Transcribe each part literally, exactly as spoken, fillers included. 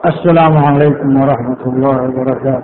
السلام عليكم ورحمة الله وبركاته.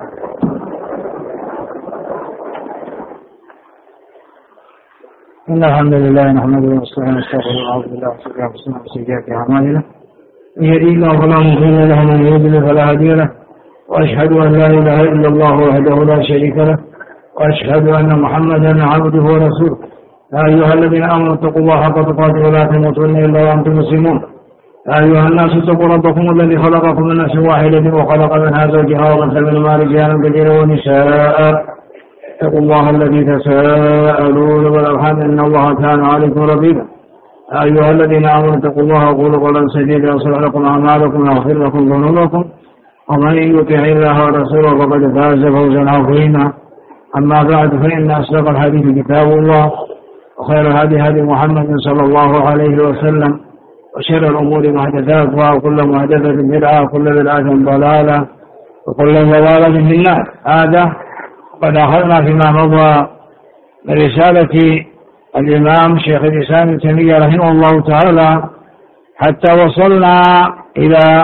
إن الحمد لله نحمده ونستعينه ونستغفره ونعوذ بالله من شرور أنفسنا وسيئات أعمالنا، من يهده الله فلا مضل له ومن يضلل فلا هادي له، وأشهد أن لا إله إلا الله وحده لا شريك له، وأشهد أن محمدا عبده ورسوله. يا أيها الذين آمنوا اتقوا الله حق تقاته ولا تموتن إلا وأنتم مسلمون. يا أيها الناس اتقوا ربكم الذي خلقكم من نفس واحدة وخلق منها زوجها وبث منهما رجالا كثيرا ونساء. اتقوا الله الذي تساءلون والأرحام إن الله كان عليكم رقيبا. يا أيها الذين آمنوا اتقوا الله وقولوا قولا سديدا يصلح لكم أعمالكم ويغفر لكم ذنوبكم، ومن يطع الله ورسوله فقد فاز فوزا عظيما. أما بعد، فإن أصدق الحديث كتاب الله، وخير الهدي هدي محمد صلى الله عليه وسلم، وشر الأمور محدثاتها، وكل محدثة بدعة، وكل بدعة ضلالة، وكل ضلالة في النار. هذا قد أخذنا فيما مضى من رسالة الإمام شيخ الإسلام ابن تيمية رحمه الله تعالى، حتى وصلنا إلى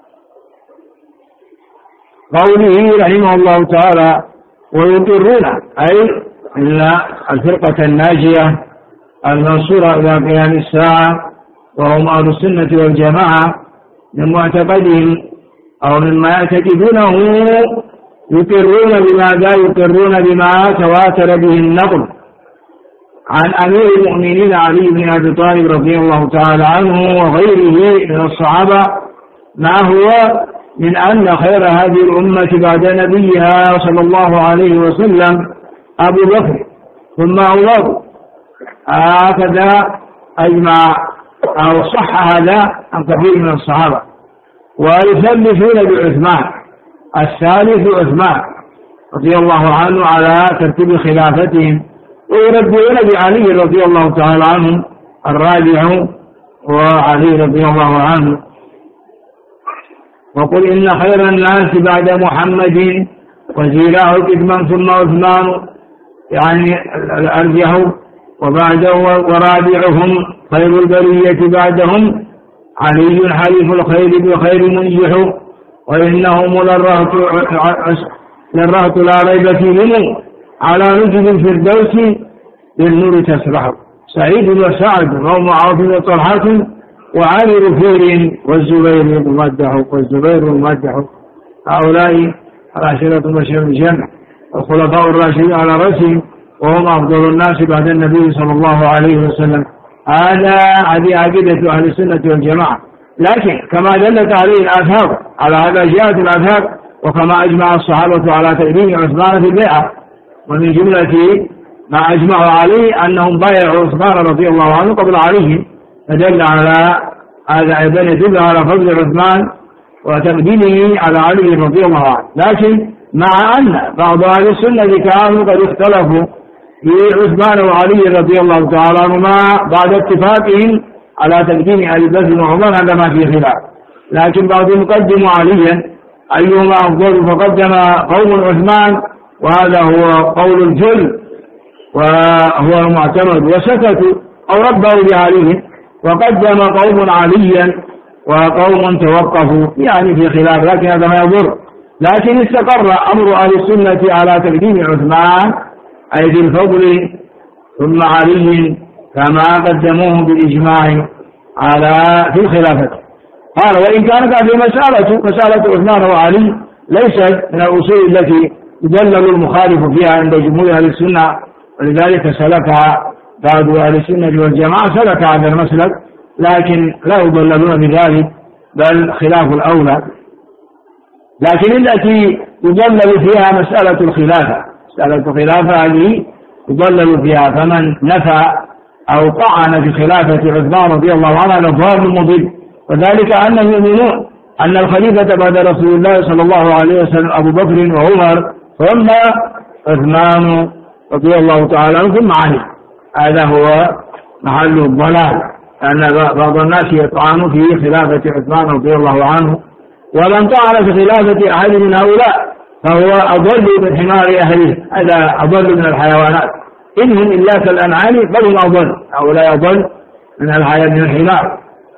قوله رحمه الله تعالى: ويقرون، أي إن الفرقة الناجية المنصورة إلى قيام الساعة، وهم أهل السنة والجماعة، من معتقدهم أو مما يعتقدونه يقرون بماذا؟ يقرون بما تواتر به النقل عن أمير المؤمنين علي بن أبي طالب رضي الله تعالى عنه وغيره من الصحابة، ما هو من أن خير هذه الأمة بعد نبيها صلى الله عليه وسلم أبو بكر ثم عمر. هكذا أجمع أو صح هذا عن كثير من الصحابة. ويثلثون بعثمان، الثالث عثمان رضي الله عنه على ترتيب خلافتهم، ويربعون بعلي رضي الله تعالى عنه الرابع وعلي رضي الله عنه. وقل إن خير الناس بعد محمد وزيراه كتما ثم عثمان، يعني الأرجح، وبعده ورابعهم خير البرية بعدهم علي حليف الخير بخير منجح، وإنهم للرهط لا ريب فيهم على نجد الفردوس بالنور تسرح. سعيد وسعد وهم عوف وطلحة وعلي رفير والزبير الممدح والزبير الممدح. هؤلاء العشرة مبشرون بالجنة، الخلفاء الراشدين على رأسهم، وهم أفضل الناس بعد النبي صلى الله عليه وسلم. هذا هذه عقيدة أهل السنة والجماعة. لكن كما دلت عليه الآثار، على هذا جاءت الآثار، وكما أجمع الصحابة على تقديم عثمان في البيعة، ومن جملة ما أجمعوا عليه أنهم بايعوا عثمان رضي الله عنه قبل عليه، فدل على هذا أيضا يدل على فضل عثمان وتقديمه على علي رضي الله عنه. لكن مع أن بعض أهل السنة كانوا قد اختلفوا في عثمان وعلي رضي الله تعالى عنهما بعد اتفاقهم على تقديم أبي بكر وعمر، هذا ما فيه خلاف. لكن بعضهم قدموا عليا أيهما أفضل، فقدم قوم عثمان، وهذا هو قول الجل وهو المعتمد، وسكتوا أو ربوا بعلي، وقدم قوم عليا وقوم توقفوا، يعني في خلاف، لكن هذا ما يضر. لكن استقر أمر أهل السنة على تقديم عثمان أي في الفضل ثم علي، كما قدموه بالإجماع على في الخلافة. قال: وإن كانت هذه مسألة مسألة عثمان وعلي ليست من الأصول التي يدلل المخالف فيها عند جمهور أهل السنة، ولذلك سلكها بعض أهل السنة والجماعة، سلك هذا المسلك، لكن لا يضللون بذلك، بل خلاف الأولى. لكن التي يضلل فيها مسألة الخلافة، مسألة الخلافة هذه يضلل فيها، فمن نفى أو طعن في خلافة عثمان رضي الله عنه ضال مضل، وذلك أنهم يؤمنون أن الخليفة بعد رسول الله صلى الله عليه وسلم أبو بكر وعمر ثم عثمان رضي الله تعالى عنه ثم علي. هذا هو محل الضلال، أن بعض الناس يطعن في خلافة عثمان رضي الله عنه، ومن طعن في خلافة أحد من هؤلاء فهو أضل من حمار أهله، هذا أضل من الحيوانات، إنهم إلا كالأنعام بل هم أضل، هؤلاء أضل من الحيوان من الحمار.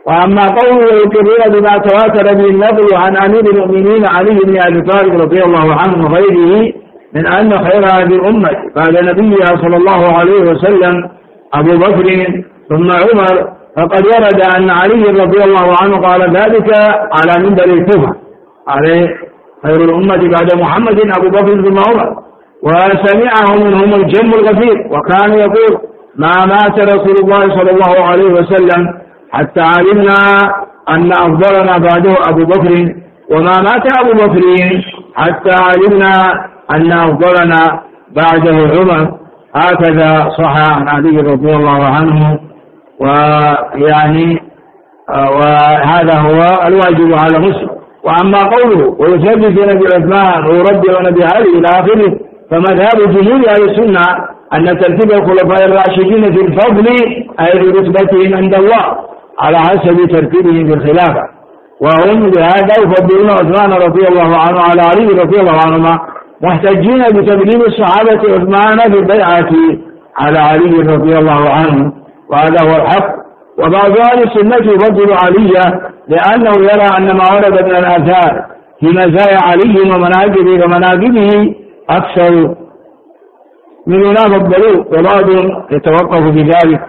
وأما قوله يقرون بما تواتر به النقل عن أمير المؤمنين علي بن أبي طالب رضي الله عنه وغيره من أن خير هذه الأمة بعد نبيها صلى الله عليه وسلم أبو بكر ثم عمر، فقد ورد أن علي رضي الله عنه قال ذلك على منبر الكوفة عليه خير الأمة بعد محمد أبو بكر ثم عمر، وسمعه منهم الجم الغفير، وكان يقول ما مات رسول الله صلى الله عليه وسلم حتى علمنا أن أفضلنا بعده أبو بكر، وما مات أبو بكر حتى علمنا أن أفضلنا بعده عمر. هكذا صح عن علي رضي الله عنه. ويعني وهذا هو الواجب على مسلم. وأما قوله ويثبت في نبي عثمان ويربي ونبي علي إلى آخره، فمذهب جمهور أهل السنة أن ترتيب الخلفاء الراشدين في الفضل أي في رتبتهم عند الله على حسب ترتيبهم في الخلافة، وهم بهذا يفضلون عثمان رضي الله عنه على علي رضي الله عنهما، محتجين بتبليغ الصحابة عثمان في البيعة على علي رضي الله عنه، وهذا هو الحق. وبعض أهل السنة يفضل علي لأنه يرى أن ما ورد من الآثار في مزايا علي ومناقبه ومناقبه أكثر من ينام الضلوع، وبعض يتوقف بذلك.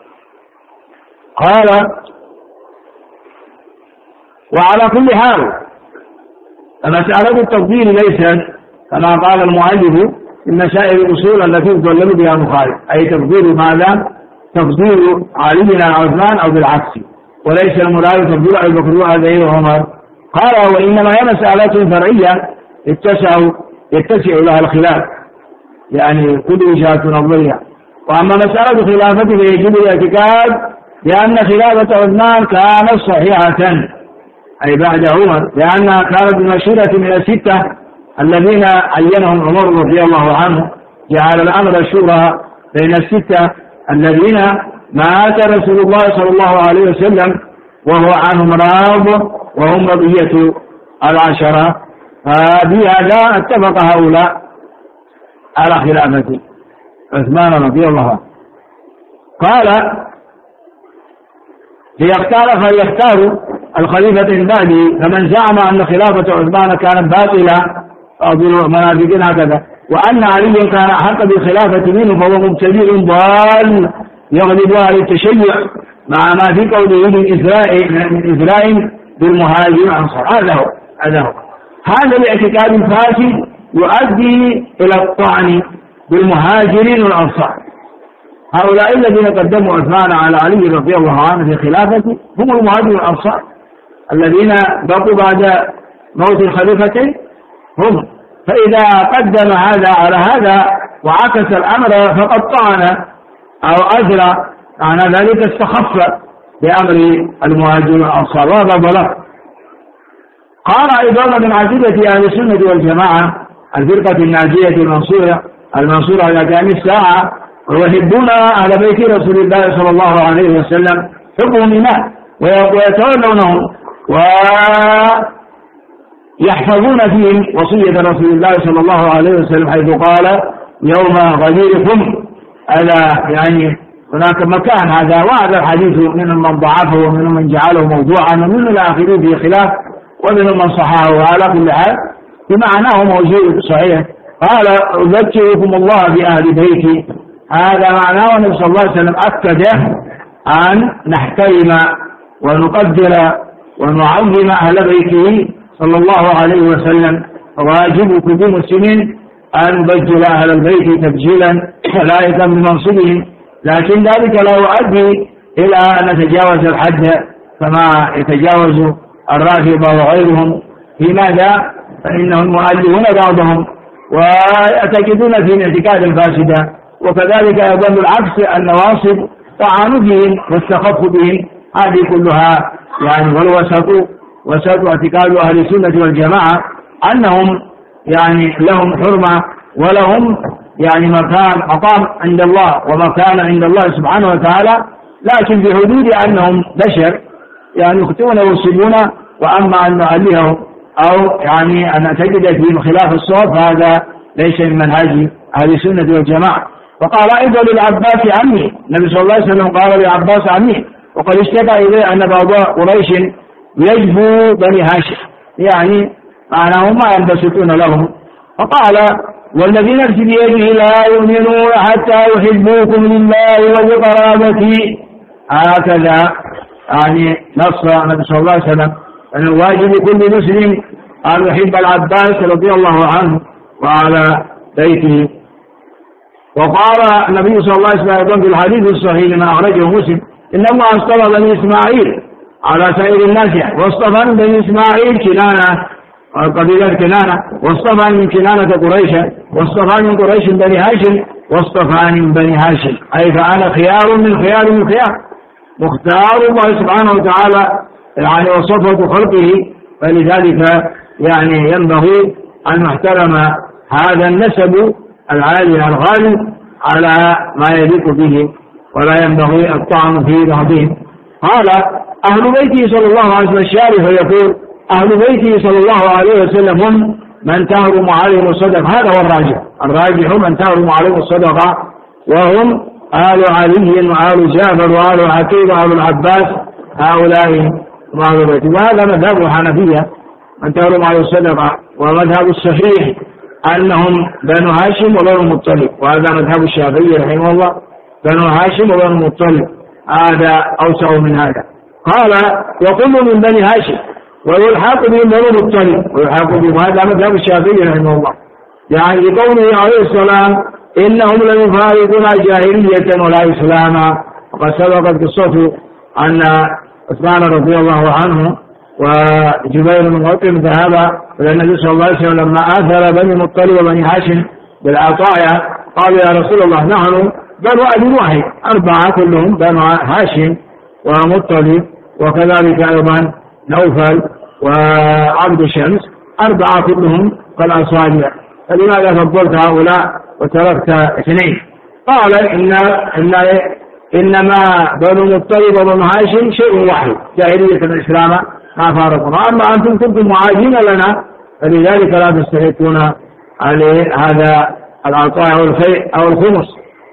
قال وعلى كل حال مسألة التفضيل ليست كما قال المؤلف من مسائل الأصول التي يضلل بها المخالف، أي تفضيل ماذا؟ تفضيل علي على عثمان أو بالعكس، وليس المراد تفضيل أبي بكر وعلي وعمر. قال وإنما هي مسألة فرعية يتسع يتسع لها الخلاف، يعني كل وجهات نظرها. وأما مسألة خلافته فيجب الاعتقاد لأن خلافة عثمان كانت صحيحة أي بعد عمر، لأنها كانت بمشورة من الستة الذين عينهم عمر رضي الله عنه، جعل الأمر شورى بين الستة الذين مات رسول الله صلى الله عليه وسلم وهو عنهم راض، وهم بقية العشرة، فبهذا اتفق هؤلاء على خلافة عثمان رضي الله عنه. قال ليختار فليختاروا الخليفة من بعده، فمن زعم أن خلافة عثمان كانت باطلة أو منافقين هكذا، وأن علي كان أحق بالخلافة منه، فهو مبتدئ ضال يغلب أهل التشيع مع ما في قوله من إثراء من إثراء بالمهاجرين والأنصار. هذا هو هذا هو هذا الاعتقاد الفاسد يؤدي إلى الطعن بالمهاجرين والأنصار. هؤلاء الذين قدموا عثمان على علي رضي الله عنه في خلافته هم المهاجرون والأنصار الذين بقوا بعد موت الخليفتين هم، فإذا قدم هذا على هذا وعكس الأمر فقد طعن أو أجرى، معنى ذلك استخف بأمر المهاجرين والأنصار، وهذا ضلال. قال أيضا من عقيدة أهل السنة والجماعة الفرقة الناجية المنصورة المنصورة إلى قيام الساعة، ويحبون أهل بيت رسول الله صلى الله عليه وسلم حبهم إيمان، ويتولونهم ويحفظون فيهم وصية رسول الله صلى الله عليه وسلم حيث قال يوم غديركم. ألا يعني هناك مكان هذا، وهذا الحديث منهم من ضعفه ومنهم من جعله موضوعا ومنهم الآخرين به خلاف ومنهم من صححه، وعلى كل حال بمعناه موجود صحيح. قال أذكركم الله بأهل بيتي، هذا معناه النبي صلى الله عليه وسلم أكد أن نحترم ونقدر ونعظم أهل بيته صلى الله عليه وسلم، واجبكم بمسلمين أن نبجل أهل البيت تبجيلا لائقا بمنصبهم، لكن ذلك لا يؤدي إلى أن نتجاوز الحد كما يتجاوز الرافضة وغيرهم. في ماذا؟ فإنهم مؤلفون بعضهم ويعتقدون في الاعتقاد الفاسدة، وكذلك أيضا العكس النواصب طعنوا بهم واستخفوا بهم، هذه كلها يعني. والوسط وسط اعتقاد أهل السنة والجماعة أنهم يعني لهم حرمة ولهم يعني مكان مقام عند الله ومكان عند الله سبحانه وتعالى، لكن بحدود أنهم بشر يعني يخطئون ويصيبون، وأما أن نعليهم أو يعني أن تجد فيهم خلاف الصواب هذا ليس من منهج أهل السنة والجماعة. وقال أيضا للعباس عمي، النبي صلى الله عليه وسلم قال للعباس عمي، وقد اشتكى إليه أن بعض قريش يجبو بني هاشم، يعني معناهم ما ينبسطون لهم، فقال والذي نفسي بيده لا يؤمنون حتى يحبوكم لله ولقرابتي. هكذا يعني نص النبي صلى الله عليه وسلم أن الواجب لكل مسلم أن يحب العباس رضي الله عنه وعلى بيته. وقال النبي صلى الله عليه وسلم في الحديث الصحيح ما أخرجه مسلم إن الله اصطفى بني إسماعيل على سائر الناس، واصطفى من بني إسماعيل كنانة قبيلة كنانة، واصطفى من كنانة قريشا، واصطفى من قريش بني هاشم، واصطفى من بني هاشم، أي فأنا خيار من خيار من خيار، مختار الله سبحانه وتعالى يعني وصفة خلقه، فلذلك يعني ينبغي أن نحترم هذا النسب العالي الغالي على ما يليق به، ولا ينبغي الطعن في بعضهم. قال أهل بيته صلى الله عليه وسلم الشارح يقول أهل بيته صلى الله عليه وسلم هم من تهرم عليهم الصدقة، هذا هو الراجح، الراجح من تهرم عليهم الصدقة، وهم آل علي وآل جعفر وآل عقيل وآل العباس، هؤلاء أهل بيته. وهذا مذهب الحنفية من تهرم عليهم الصدقة، ومذهب الصحيح أنهم بنو هاشم وبنو المطلب، وهذا مذهب الشافعي رحمه الله، بنو هاشم وبنو المطلب، هذا أوسع من هذا. قال وكل من بني هاشم ويلحق بهم بنو المطلب، ويلحق بهم، هذا مذهب الشافعي رحمه الله، يعني لقوله عليه السلام إنهم ليفارقون جاهلية ولا إسلاما. وقد سبقت قصته أن عثمان رضي الله عنه وجبير بن مطعم ذهب إلى النبي صلى الله عليه وسلم لما آثر بني المطلب وبني هاشم بالعطايا، قالوا يا رسول الله نحن بنو أبي واحد، أربعة كلهم بنو هاشم ومطلب، وكذلك أيضا نوفل وعبد شمس، أربعة كلهم كالأصابع، فلماذا فضلت هؤلاء وتركت اثنين؟ قال إن إن إنما بنو المطلب وبنو هاشم شيء واحد، جاهلية الإسلام ما فارقنا، أما أنتم كنتم معادين لنا، فلذلك لا تستحقون عليه هذا العطاء أو الخير أو الخمس.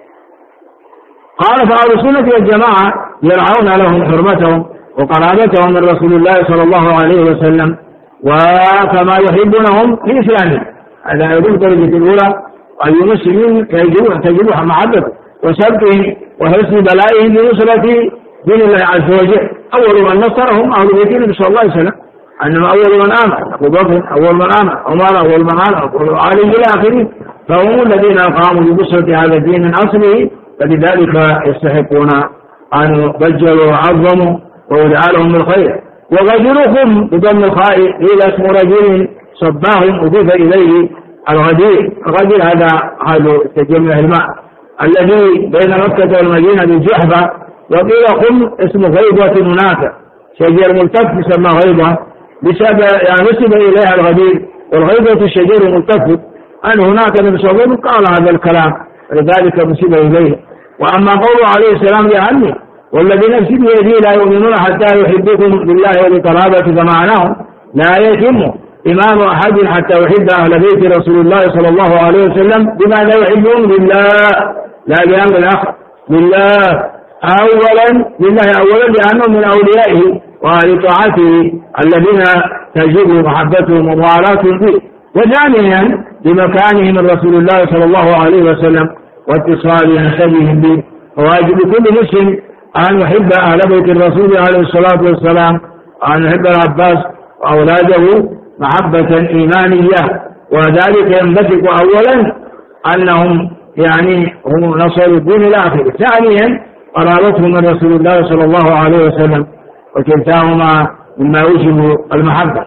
قال فأهل السنة والجماعة يرعون لهم حرمتهم وقرابتهم من رسول الله صلى الله عليه وسلم، وكما يحبونهم لإسلامهم. هذا يدل درجة الأولى أي مسلمين تجب محبته وسبهم وحسن بلائهم بنصرة دين الله عز وجل. أول من نصرهم أهل بيت النبي صلى الله عليه وسلم، أنما أول من آمن أبو بكر، أول من آمن عمر، أول من آمن علي إلى آخره، فهم الذين قاموا بنصرة هذا الدين من أصله، فلذلك يستحقون أن يبجلوا ويعظموا ويدعى لهم بالخير. وغدرهم بضم الخاء إلى اسم رجل صباهم أضيف إليه الغدير. الغدير هذا هذا تجمع الماء الذي بين مكة والمدينة بالجحفة، وقيل خم اسم غيضة هناك، شجر ملتف يسمى غيضة بسبب يعني نسب إليها الغدير، والغيضة الشجر ملتف أن هناك النبي صلى الله عليه وسلم قال هذا الكلام، لذلك نسب إليه. وأما قوله عليه السلام لأهله والذي نفسي بيده لا يؤمنون حتى يحبكم بالله ولقرابته، فمعناه لا يتم إيمان أحد حتى يحب أهل بيت رسول الله صلى الله عليه وسلم بما لا يحبون بالله، لا بأمر الآخر، بالله أولا، لله أولا لأنهم من أوليائه وأهل طاعته الذين تجب محبتهم وموالاتهم فيه، وثانيا لمكانهم من رسول الله صلى الله عليه وسلم واتصال نسبهم به. وواجب كل مسلم أن يحب أهل بيت الرسول عليه الصلاة والسلام، وأن يحب العباس وأولاده محبة إيمانية، وذلك ينبثق أولا أنهم يعني هم نصروا الدين الآخر، ثانيا قرابتهم من رسول الله صلى الله عليه وسلم، وكلتاهما مما يوجب المحبة.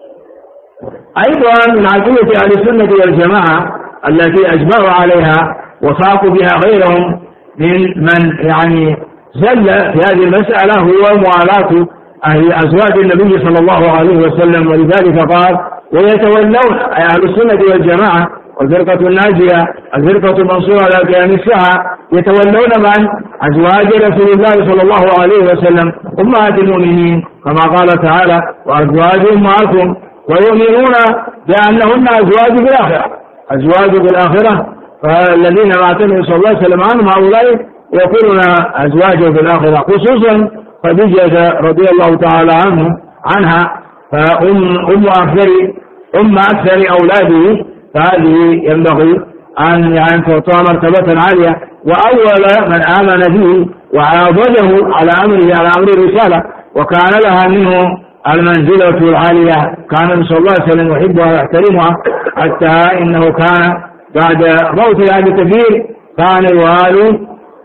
أيضا من عقيدة أهل السنة والجماعة التي أجمعوا عليها وفاقوا بها غيرهم من من يعني زل في هذه المسألة هو موالاة أهل أزواج النبي صلى الله عليه وسلم، ولذلك قال ويتولون أي أهل السنة والجماعة والفرقة الناجية الفرقة المنصورة على قيام الساعة يتولون من أزواج رسول الله صلى الله عليه وسلم أمهات المؤمنين، كما قال تعالى وأزواجهم معكم، ويؤمنون بأنهن أزواج بالآخرة، أزواج بالآخرة، فالذين ماتوا صلى الله عليه وسلم عنهم هؤلاء يكونون أزواجه بالآخرة، خصوصا خديجة رضي الله تعالى عنه عنها، فأم أم أكثر أم أكثر أولاده، فهذه ينبغي أن يعني تعطى مرتبة عالية، وأول من آمن به وعاضده على أمره على أمر الرسالة وكان لها منه المنزلة العالية، كان النبي صلى الله عليه وسلم يحبها ويحترمها، حتى إنه كان بعد موت أبي كثير كان يوالي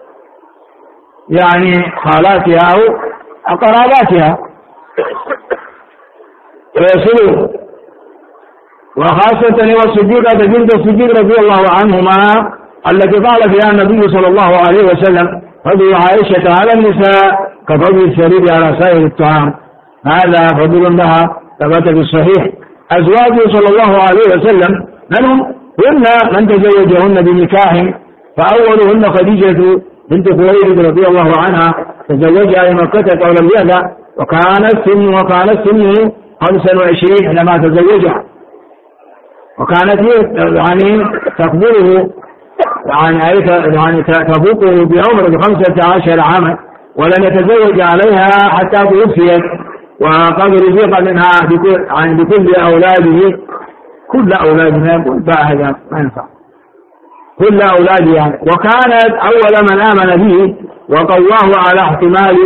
يعني خالاتها أو قراباتها ويصلوا، وخاصة والصديقة بنت الصديق رضي الله عنهما التي قال فيها النبي صلى الله عليه وسلم: فضل عائشة على النساء كفضل الشريب على سائر الطعام. هذا فضل لها ثبت في الصحيح. أزواجه صلى الله عليه وسلم منهم هن من تزوجهن بنكاح، فأولهن خديجة بنت خويلد رضي الله عنها تزوجها في مكة قبل البعثة، وكانت سن وكانت سنه خمسا وعشرين حينما تزوجها، وكانت يعني تقبله يعني يعني تفوقه بعمر بخمسة عشر عاما، ولم يتزوج عليها حتى توفيت، وقد رزق منها بكل يعني بكل أولاده كل أولاده يقول هذا ما ينفع كل أولاده يعني. وكانت أول من آمن به وقواه على احتمال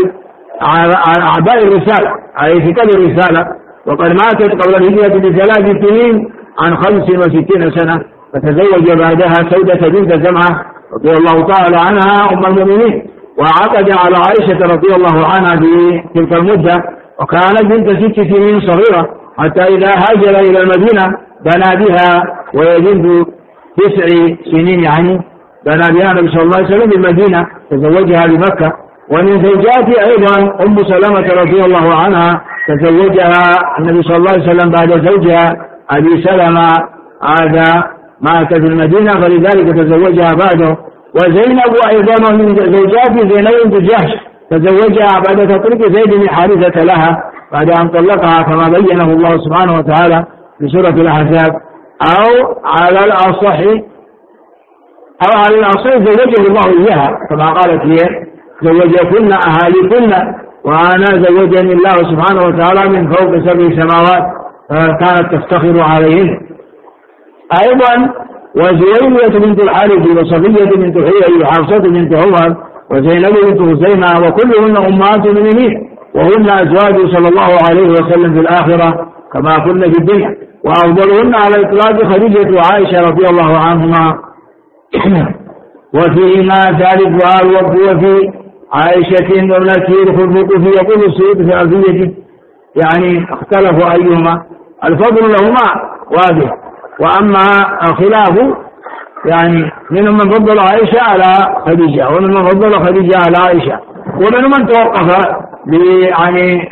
أعباء الرسالة أي في كل الرسالة، وقد ماتت قبل الهجرة بثلاث سنين عن خمس وستين سنة، فتزوج بعدها سودة بنت زمعة رضي الله تعالى عنها أم المؤمنين، وعقد على عائشة رضي الله عنها في تلك المدة، وكانت بنت ست سنين صغيرة، حتى إذا هاجر إلى المدينة بنى بها وهي بنت تسع سنين يعني بنى بها النبي صلى الله عليه وسلم بالمدينة، تزوجها بمكة. ومن زوجاته أيضا أم سلمة رضي الله عنها تزوجها النبي صلى الله عليه وسلم بعد زوجها أبي سلمة، هذا مات في المدينة فلذلك تزوجها بعده. وزينب أيضا من زوجاته زينب بنت جحش تزوجها بعد تطليق زيد بن حارثة لها بعد أن طلقها، كما بينه الله سبحانه وتعالى في سورة الأحزاب. أو على الأصح أو على الأصح زوجه الله إياها، كما قالت هي: زوجكن أهاليكن وأنا زوجني الله سبحانه وتعالى من فوق سبع سماوات، كانت تفتخر عليهن. أيضا وزويلية بنت الحارث وصفية بنت حيي وحفصة بنت عمر وزينب بنت خزيمة وكلهن أمهات المؤمنين، وهن أزواج صلى الله عليه وسلم في الآخرة كما كن في الدنيا، وأفضلهن على الإطلاق خديجة وعائشة رضي الله عنهما. وفيهما ثالثها الوقت وفي عائشة والتي الخلق في يقول السيد في أرضيته، يعني اختلفوا أيهما الفضل لهما واضح، وأما الخلاف يعني منهم من فضل عائشة على خديجة ومن من فضل خديجة على عائشة، ومنهم من توقف يعني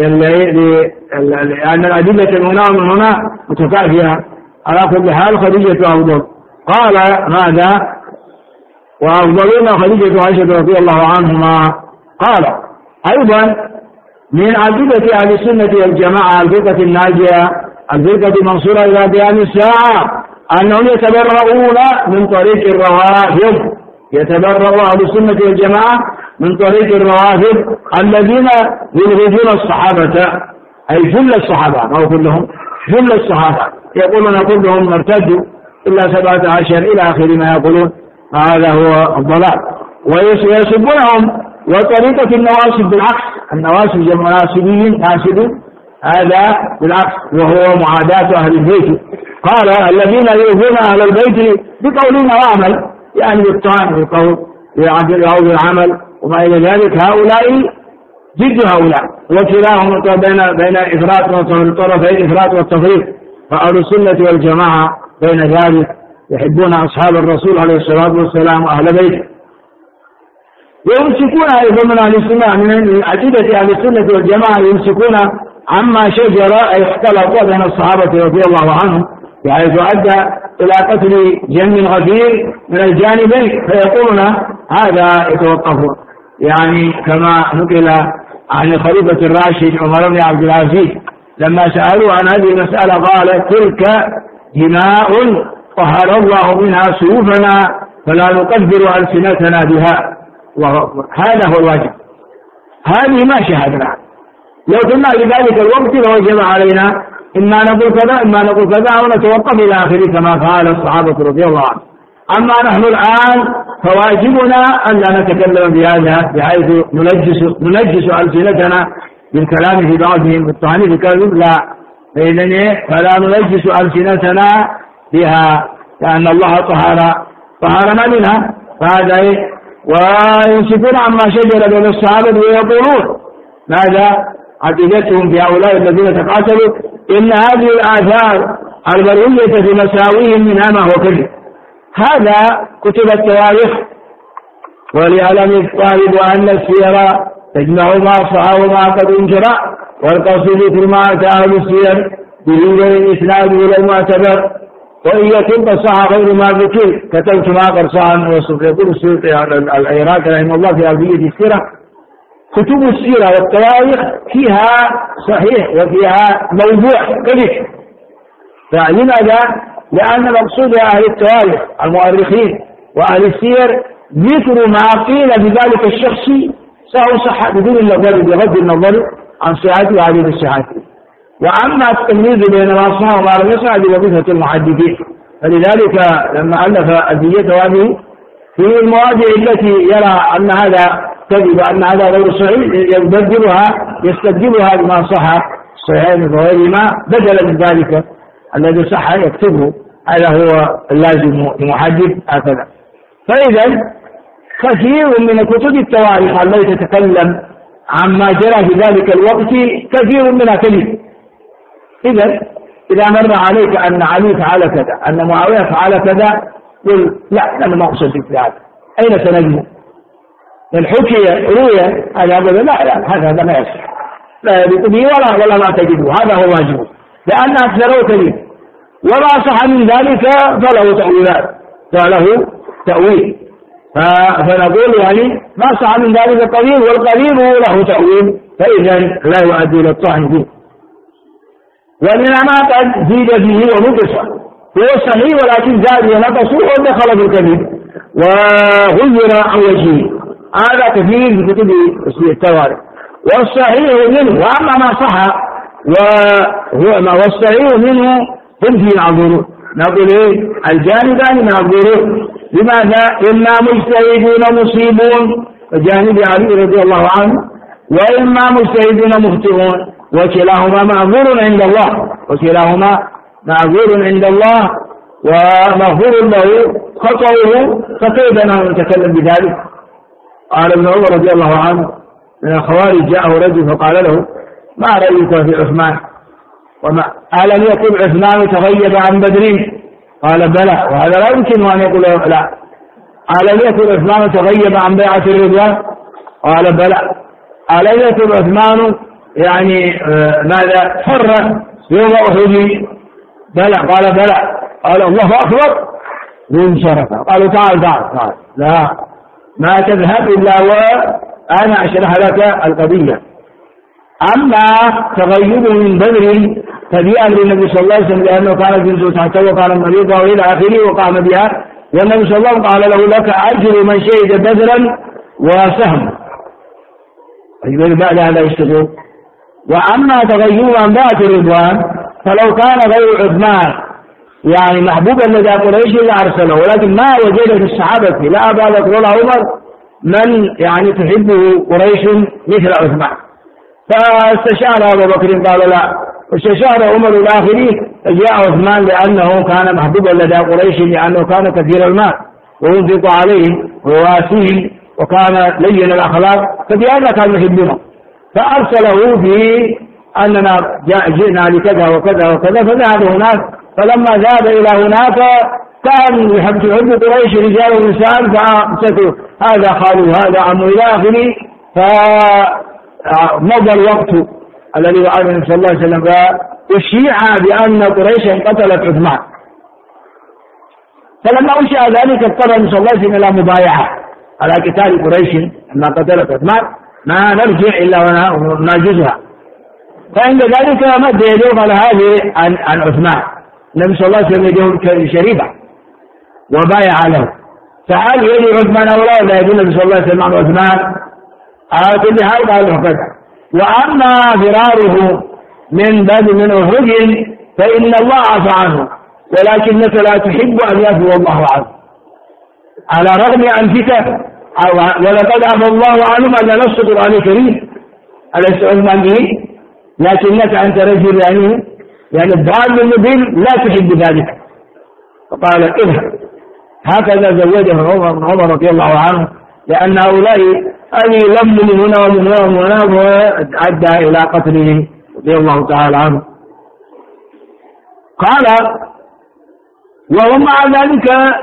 لأن الأدلة من هنا ومن هنا متكافئة. على كل حال خديجة أفضل. قال ماذا؟ وأفضلون خديجة وعائشة رضي الله عنهما. قال أيضا من عقيدة أهل السنة والجماعة الفرقة الناجية الفرقة المنصورة إلى قيام الساعة أنهم يتبرؤون من طريق الروافض، يتبرؤ أهل السنة والجماعة من طريق الروافض الذين يلغزون الصحابة، أي جل الصحابة أو كلهم جل الصحابة، يقولون كلهم ارتدوا إلا سبعة عشر إلى آخر ما يقولون، هذا هو الضلال. ويسبونهم وطريقة النواسب بالعكس، النواسب جمع ناسبين ناسبين، هذا بالعكس وهو معاداة أهل البيت. قال الذين يؤذون أهل البيت بقولنا وعمل، يعني بالطعن بالقول أو بالعمل وما إلى ذلك، هؤلاء ضد هؤلاء، وكلاهم بين بين إفراط والطرفين إفراط والتفريط. فأهل السنة والجماعة بين ذلك يحبون أصحاب الرسول عليه الصلاة والسلام وأهل بيته، ويمسكون أيضا من أهل السنة من عقيدة أهل السنة والجماعة يمسكون عما شجر أي اختلط بين الصحابة رضي الله عنهم، بحيث أدى إلى قتل جن غفير من الجانبين، فيقولون هذا يتوقف، يعني كما نقل عن الخليفة الراشد عمر بن عبد العزيز لما سألوا عن هذه المسألة قال: تلك دماء طهر الله منها سيوفنا فلا نقدر ألسنتنا بها. وهذا هو الواجب، هذه ما شاهدنا. لو كنا في ذلك الوقت لوجب علينا إما نقول كذا إما نقول كذا أو نتوقف إلى آخره كما قال الصحابة رضي الله عنهم. أما نحن الآن فواجبنا أن لا نتكلم بهذا بحيث ننجس ننجس ألسنتنا بالكلام في بعضهم بالطعن في كذب، لا، فلا ننجس ألسنتنا بها لأن الله طهر طهرنا منها. فهذا وينصفون عما شجر بين الصحابة ويقولون ماذا عقيدتهم في هؤلاء الذين تقاتلوا إن هذه الآثار المروية في مساويهم منها ما هو كذب. هذا كتب التواريخ وليعلم الطالب أن السير تجمع ما صح وما قد انجرى والقصد في ما أتى أهل السير به غير الإسناد ولا المعتبر وإن يكن فصح غير ما ذكر كتبت ما قد صح أن يوصف. يقول السيوطي العراقي رحمه الله في ألفية السيرة كتب السيرة والتواريخ فيها صحيح وفيها موضوع كذب. فلماذا؟ لأن مقصود أهل التواريخ المؤرخين وأهل السير ذكر ما قيل بذلك الشخص سواء صح بدون النظر بغض النظر عن صحته وعدم صحته. وأما التمييز بين ما صح وما لم يصح بوظيفة المحدثين. فلذلك لما ألف ألفيته هذه في المواضع التي يرى أن هذا كذب أن هذا غير صحيح يبدلها يستبدلها بما صح صحيحين وغيرهما بدلا من ذلك الذي صح يكتبه. هذا هو اللازم المحدث هكذا. فإذا كثير من كتب التواريخ التي تتكلم عما جرى في ذلك الوقت كثير منها كذب. إذا إذا مر عليك أن علي فعل كذا أن معاوية فعل كذا قل لا أنا ما أقصد بهذا، أين سنجمه؟ الحكي روية هذا أبدا لا لا هذا هذا ما يصح لا يليق به ولا ولا ما تجده، هذا هو واجبه لأن أكثره كذب. وما صح من ذلك فله تأويلات فله تأويل. فنقول يعني ما صح من ذلك القليل والقليل له تأويل فإذا لا يؤدي إلى الطعن فيه. وإنما قد زيد فيه ونقص هو صحيح ولكن زاد ونقص ودخل في الكذب وغير عن وجهه. هذا كثير في كتب التواريخ. والصحيح منه وأما ما صح وهو ما والصحيح منه هم فيه معذورون. نقول إيه الجانبان معذورون. لماذا؟ إما مجتهدون مصيبون جانب علي رضي الله عنه وإما مجتهدون مخطئون وكلاهما معذور عند الله وكلاهما معذور عند الله ومغفور له خطأه. فكيف نحن نتكلم بذلك؟ قال ابن عمر رضي الله عنه من الخوارج جاءه رجل فقال له ما رأيك في عثمان؟ وما ألم يكن عثمان تغيب عن بدر؟ قال بلى. وهذا لا يمكن أن يقول لا. ألم يكن عثمان تغيب عن بيعة الرضوان؟ قال بلى. ألم يكن عثمان يعني آه ماذا حر يوم أحد؟ بلى. قال بلى. قال الله أكبر وانصرف. قالوا تعال تعال تعال لا ما تذهب إلا وأنا أشرح لك القضية. أما تغيبه من بدر ففي أمر النبي صلى الله عليه وسلم لأنه كان جنسه تحته وكان مريضا وإلى آخره وقام بها والنبي صلى الله عليه وسلم قال له لك أجر من شهد بدرا وسهم أجل بعد هذا يشتغل. وأما تغيبه عن بيعة الرضوان فلو كان غير عثمان يعني محبوبا لدى قريش لأرسله ولكن ما وجد في الصحابة لا أبا بكر ولا عمر من يعني تحبه قريش مثل عثمان. فاستشار أبو بكر قال لا واستشار عمر الآخرين فجاء عثمان لأنه كان محبوبا لدى قريش لأنه كان كثير المال وينفق عليهم ويواسيهم وكان لين الأخلاق فبهذا كان يحبنا فأرسله في أننا جئنا لكذا وكذا وكذا فذهب هناك. فلما ذهب إلى هناك كان يحب يحب قريش رجال ونساء فأمسكوا هذا خالوا هذا عمو إلى آخره. فمضى الوقت الذي وعد النبي صلى الله عليه وسلم وشيع بأن قريشا قتلت عثمان. فلما أنشأ ذلك اضطر النبي صلى الله عليه وسلم إلى مبايعة على قتال قريش لما قتلت عثمان ما نرجع إلا ونناجزها. فعند ذلك مد يديه على هذه عن, عن عثمان. النبي صلى الله عليه وسلم يديه شريفة وبايع له. فهل يدي عثمان أو لا؟ لا يدي النبي صلى الله عليه وسلم عن عثمان على كل حال قال له كذا. وأما فراره من باب من أحد فإن الله عفى عنه ولكنك لا تحب أن يعفو الله عنه على رغم أنفك، ولقد عفى الله عنهم على نص القرآن الكريم أليس عثمان به، لكنك أنت رجل يعني يعني الضال المبين لا تحب ذلك. فقال اذهب. هكذا زوجه عمر بن عمر رضي الله عنه، لأن هؤلاء أني لم من هنا ومن هنا ومن هنا وأدى إلى قتله رضي الله تعالى عنه. قال وهم مع ذلك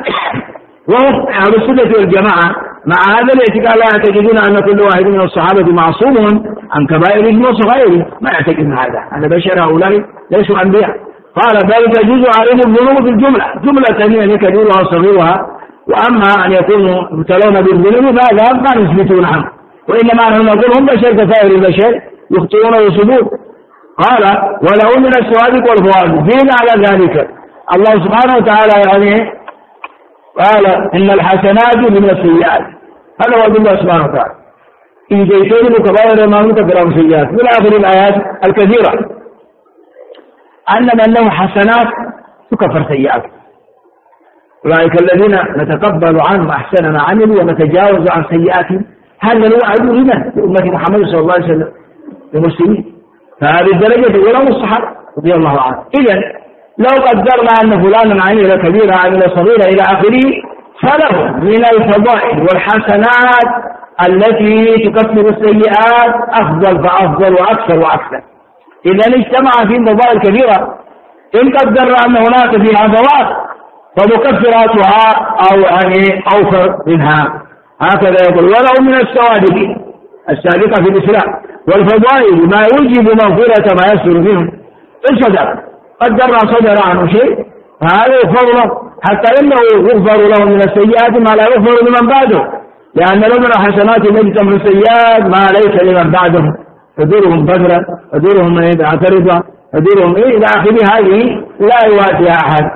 وهم أهل السنة والجماعة مع هذا الاعتقاد لا يعتقدون أن كل واحد من الصحابة معصوم عن كبائرهم وصغائرهم، ما يعتقدون هذا، أن بشر هؤلاء ليسوا أنبياء. قال بل تجوز عليهم الذنوب بالجملة، جملة يعني كبيرها وصغيرها، وأما أن يكونوا مبتلون بالذنوب فهذا ما نثبتون عنه، وإنما نحن نقول هم بشر كسائر البشر يخطئون ويصيبون. قال وله من السوابق والفوائد. زين على ذلك الله سبحانه وتعالى يعني قال إن الحسنات من السيئات، هذا هو الله سبحانه وتعالى إن جئتم كبائر ما تكرهون سيئات، من آخر الآيات الكثيرة أن من له حسنات تكفر سيئات. أولئك الذين نتقبل عنهم أحسن ما عملوا ونتجاوز عن سيئاتهم، هذا الوعد لنا لأمة محمد صلى الله عليه وسلم للمسلمين. فهذه الدرجة ولهم الصحابة رضي الله عنهم. إذن لو قدرنا أن فلانا عمل كبيرة عمل صغيرة إلى آخره فله من الفضائل والحسنات التي تكفر السيئات أفضل فأفضل وأكثر وأكثر. إذا اجتمع في فضائل كبيرة إن قدرنا أن هناك فيها فوائد فمكفراتها أو يعني أوفر منها، هكذا يقول. ولو من السوابق السابقة في الإسلام والفضائل ما يوجب مغفرة ما يسر منه الصدق، قدرنا صدر عنه شيء فهذا يغفر له، حتى إنه يغفر له من السيئات ما لا يغفر لمن بعده، لأن لو من الحسنات التي تمر السيئات ما ليس لمن بعدهم، فدورهم بدرا فدورهم من إذا اعترض فدورهم إيه إلى آخر هذه لا يواتي أحد.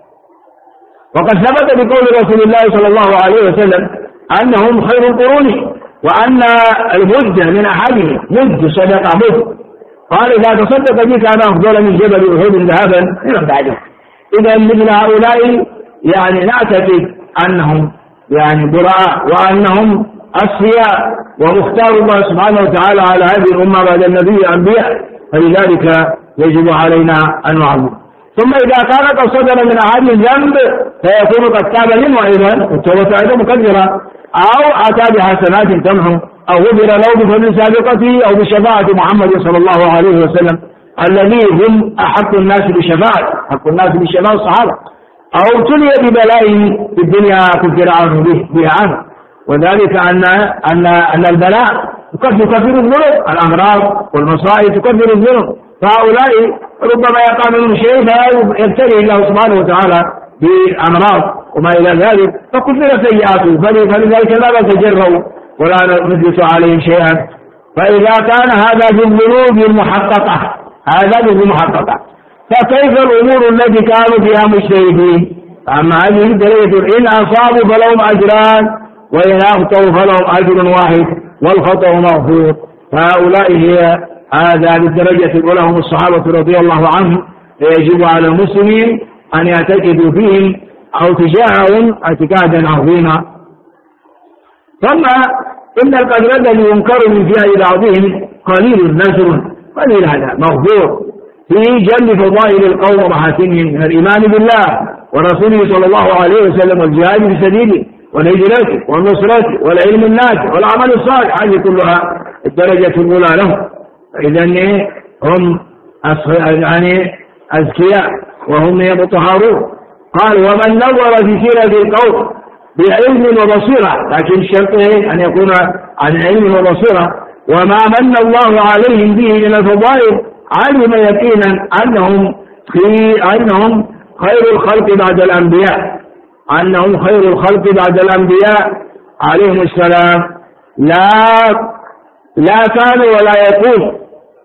وقد ثبت بقول رسول الله صلى الله عليه وسلم أنهم خير القرون، وأن المد من أحدهم مد صدقة مد، قال إذا تصدق بك أنا أفضل من جبل أحد ذهبا إلى بعده. إذا مثل هؤلاء يعني نعتقد أنهم يعني براء وأنهم أصفياء ومختار الله سبحانه وتعالى على هذه الأمة بعد النبي أنبياء، فلذلك يجب علينا أن نعظم. ثم إذا كان قد صدر من أحد ذنب فيكون قد تاب منه أيضا، والتوبة أيضا مكفرة، أو أتى بحسنات تمحو، أو غفر له بفضل سابقته أو بشفاعة محمد صلى الله عليه وسلم الذي هم أحق الناس بشفاعة، أحق الناس بشفاعة الصحابة، أو ابتلي ببلاء في الدنيا كفر عنه به عنه، وذلك أن أن أن البلاء تكفر الذنوب، الأمراض والمصائب تكفر الذنوب، فهؤلاء ربما يقع منهم شيء فيبتلي الله سبحانه وتعالى بأمراض وما إلى ذلك فكفر سيئاته، فلذلك لا نتجرؤ ولا نثبت عليهم شيئا. فإذا كان هذا بالذنوب المحققة، هذا بالمحققة، فكيف الأمور التي كانوا فيها مجتهدين؟ أما هذه الدرجة إن أصابوا فلهم أجران وإن أخطأوا فلهم أجر واحد والخطأ مغفور. فهؤلاء هي هذا بالدرجة الأولى هم الصحابة رضي الله عنهم، فيجب على المسلمين أن يعتقدوا فيهم أو تجاههم اعتقادا عظيما. ثم إن القدر الذي ينكر من فعل بعضهم قليل نزر، قليل هذا مغفور في جلب فضائل القوم ومحاسنهم من الإيمان بالله ورسوله صلى الله عليه وسلم والجهاد في سبيله والهجرة والنصرة والعلم النافع والعمل الصالح، هذه كلها الدرجة الأولى لهم. إذن هم يعني أذكياء وهم يتطهرون. قال ومن نظر في سيرة القوم بعلم وبصيرة، لكن الشرط أن يكون عن علم وبصيرة، وما من الله عليهم به من الفضائل علم يقينا أنهم في أنهم خير الخلق بعد الأنبياء، أنهم خير الخلق بعد الأنبياء عليهم السلام، لا لا كان ولا يكون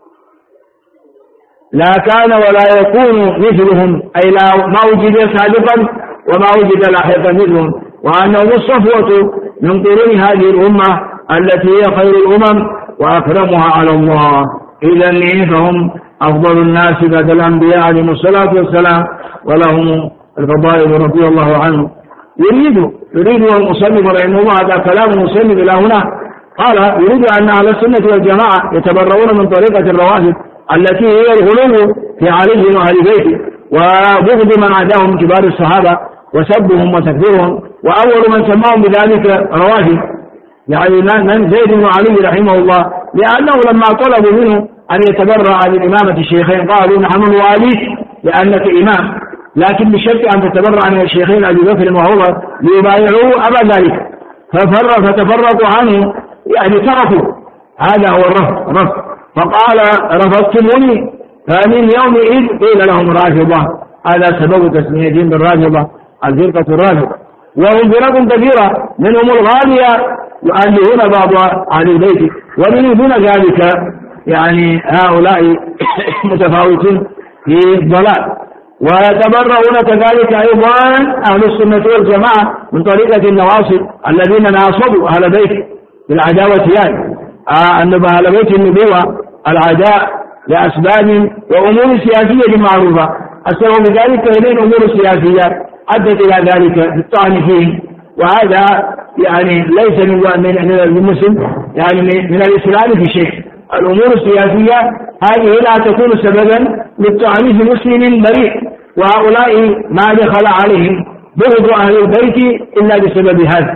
لا كان ولا يكون مثلهم، أي لا ما وجد سابقا وما وجد لاحقا مثلهم، وأنهم الصفوة من قرون هذه الأمة التي هي خير الأمم وأكرمها على الله. إذن فهم أفضل الناس بعد الأنبياء عليهم الصلاة والسلام، ولهم الفضائل رضي الله عنهم. يريد يريد المصنف رحمه الله، هذا كلام المصنف إلى هنا، قال يريد أن أهل السنة والجماعة يتبرؤون من طريقة الروافض التي هي الغلو في علي وأهل بيته وبغض من عداهم من كبار الصحابة وسبهم وتكفيرهم، وأول من سماهم بذلك روافض يعني من زيد بن علي رحمه الله، لأنه لما طلبوا منه أن يتبرأ عن إمامة الشيخين قالوا نحن نواليك لأنك إمام، لكن بشرط أن تتبرأ عن الشيخين أبي بكر وعمر ليبايعوه أبا ذلك، ففر فتفرقوا عنه يعني تركوا. هذا هو الرفض رفض. فقال رفضتموني، فمن يومئذ قيل لهم رافضة. هذا سبب تسميتهم بالرافضة، الفرقة الرافضة. وهم فرق كثيرة، منهم الغالية يؤلهون بعض أهل البيت، ومن دون ذلك يعني هؤلاء متفاوتون في الضلال. ويتبرؤون كذلك أيضا أهل السنة والجماعة من طريقة النواصب الذين ناصبوا أهل بيت بالعداوة، يعني أن أهل بيت النبوة العداء لأسباب وأمور سياسية معروفة، السبب ذلك إلين أمور سياسية أدت إلى ذلك في الطعن فيه، وهذا يعني ليس من المسلم يعني من الإسلام في شيء. الأمور السياسية هذه لا تكون سببا للطعن في مسلم بريء، وهؤلاء ما دخل عليهم بغض أهل البيت إلا بسبب هذا،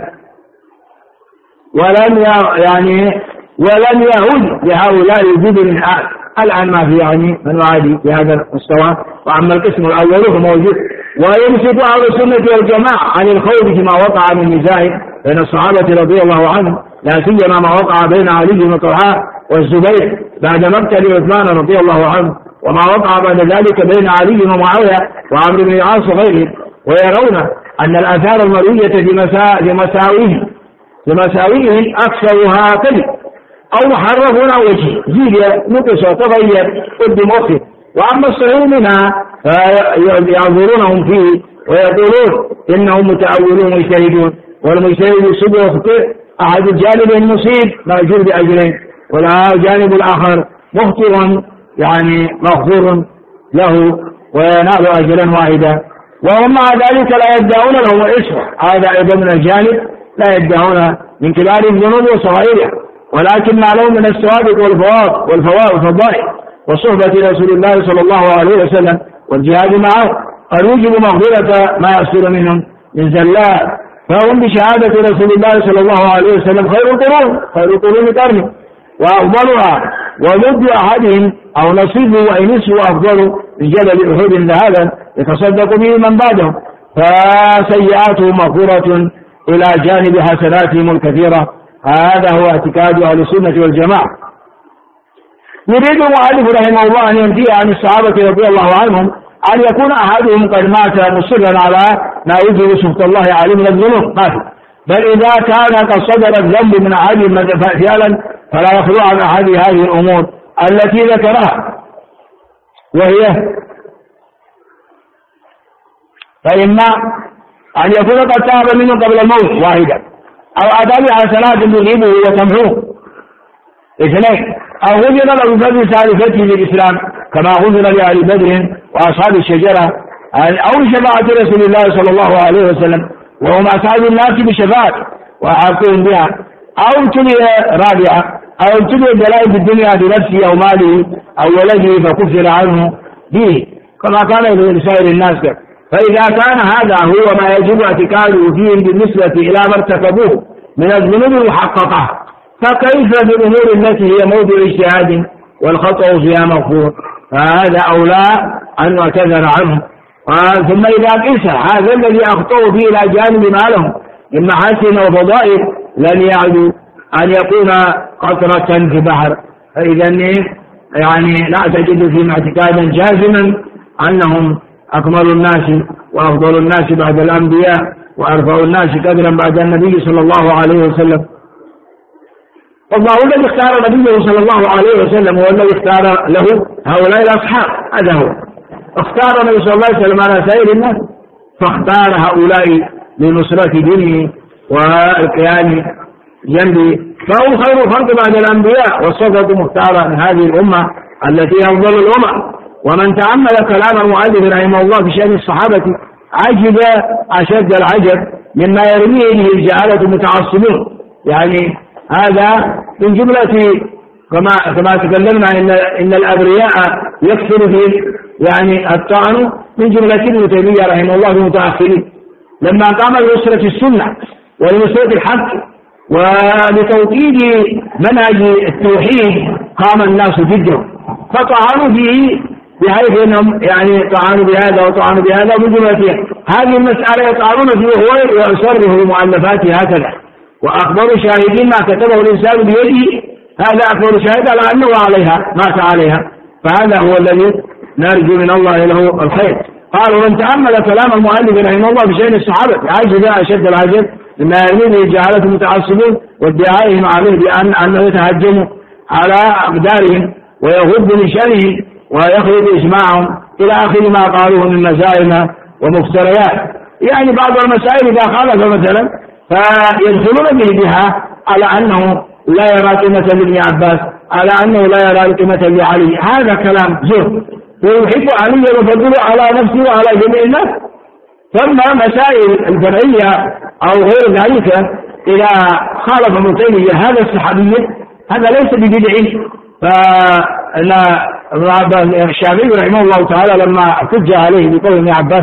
ولم يعني ولم يعود لهؤلاء الجبن الآن ما في يعني من وعدي في هذا المستوى. وأما القسم الأول فموجود. ويمسك أهل السنة والجماعة عن الخوض فيما وقع من نزاع بين الصحابة رضي الله عنهم، لا سيما ما وقع بين علي بن طلحة والزبير بعد مقتل عثمان رضي الله عنه، وما وقع بعد ذلك بين علي ومعاوية وعمرو بن العاص وغيرهم. ويرون أن الآثار المروية في مساويهم في مساويهم أكثرها كذب أو محرف أو وجه زيد نقص وتغير قدم أخر. وأما الصحيح منها فيعذرونهم فيه ويقولون إنهم متأولون مجتهدون، والمجتهد يصيب ويخطئ أحد الجانب المصيب مأجور بأجرين، والجانب الآخر مخطئ يعني مغفور له وينال أجرا واحدا. وهم مع ذلك لا يدعون لهم الإسم، هذا أيضا من الجانب، لا يدعون من كبار الذنوب وصغائرها، ولكن عليهم من السوابق والفوائد والفوائد والفضائل وصحبة رسول الله صلى الله عليه وسلم والجهاد معه قد يوجب مغفرة ما يصير منهم من زلات. فهم بشهادة رسول الله صلى الله عليه وسلم خير القرون خير القرون قرنه وأفضلها، وضد أحدهم أو نصيبه وإنسه أفضل من جبل أحد ذهبا يتصدق به من بعدهم، فسيئاته مغفورة إلى جانب حسناتهم الكثيرة. هذا هو اعتقاد أهل السنة والجماعة. يريد المؤلف رحمه الله أن ينفي عن الصحابة رضي الله عنهم أن يكون أحدهم قد مات مصرا على ما يجب سخط الله عليه من الذنوب، بل إذا كان قد صدر الذنب من أحدهم فعلا فلا يخلو عن أحد هذه الأمور التي ذكرها، وهي فإما أن يكون قد تاب منه قبل الموت واحدا، أو أدى بحسنات تذهبه وتمحوه اثنين، أو غفر له بفضل سالفته للإسلام كما غفر لأهل بدر وأصحاب الشجرة، أو شفاعة رسول الله صلى الله عليه وسلم وهم أسعد الناس بشفاعته وأحقهم بها، أو ابتلي رابعة أو ابتلي الدلائل في الدنيا بنفسه أو ماله أو ولده فكفر عنه به كما كان لسائر الناس. فإذا كان هذا هو ما يجب اعتقاده فيهم بالنسبة إلى ما ارتكبوه من الذنوب المحققة، فكيف بالأمور التي هي موضع اجتهاد والخطأ فيها مغفور؟ فهذا أولى أن نعتذر عنه. ثم إذا قيس هذا الذي أخطأوا فيه إلى جانب ما لهم من محاسن وفضائل لن يعدوا أن يكون قطرة في بحر. فإذا يعني لا تجد فيهم اعتقادا جازما أنهم أكمل الناس وأفضل الناس بعد الأنبياء وأرفع الناس قدرا بعد النبي صلى الله عليه وسلم. والله الذي اختار نبيه صلى الله عليه وسلم هو الذي اختار له هؤلاء الأصحاب، هذا هو اختار النبي صلى الله عليه وسلم على سائر الناس، فاختار هؤلاء لنصرة دينه والقيام جنبي، فهم خير الخلق بعد الأنبياء والصفوة المختارة من هذه الأمة التي أفضل الأمم. ومن تأمل كلام المؤلف رحمه الله في شأن الصحابة عجب أشد العجب مما يرميه به الجهلة المتعصبون. يعني هذا من جملة كما كما تكلمنا إن إن الأبرياء يكثر في يعني الطعن من جملة ابن تيمية رحمه الله في المتأخرين، لما قام بنصرة السنة ولنصرة الحق ولتوطيد منهج التوحيد قام الناس ضده فطعنوا فيه، بحيث انهم يعني طعنوا بهذا وطعنوا بهذا من جملته. هذه المسألة يطعنون فيه وهو يصرف بمؤلفاته هكذا، وأكبر شاهدين ما كتبه الإنسان بيده هذا أكبر شاهد على أنه عليها مات عليها، فهذا هو الذي نرجو من الله له الخير. قال ومن تأمل كلام المؤلف رحمه الله بشأن الصحابة عجب أشد العجب مما يرميه الجهالة المتعصبون وادعائهم عليه بأن أنه يتهجم على أقدارهم ويغض من شأنهم ويخرج إجماعهم إلى آخر ما قالوه من مزايم ومفتريات. يعني بعض المسائل إذا خالف مثلا فيدخلون به بها على أنه لا يرى قيمة لابن عباس، على أنه لا يرى قيمة لعلي، هذا كلام زهد، ويحب علي ويفضل على نفسه وعلى جميع الناس. ثم مسائل الفرعية أو غير ذلك إذا خالف ابن تيمية هذا الصحابي هذا ليس ببدع. فلا الشافعي رحمه الله تعالى لما احتج عليه بقول ابن عباس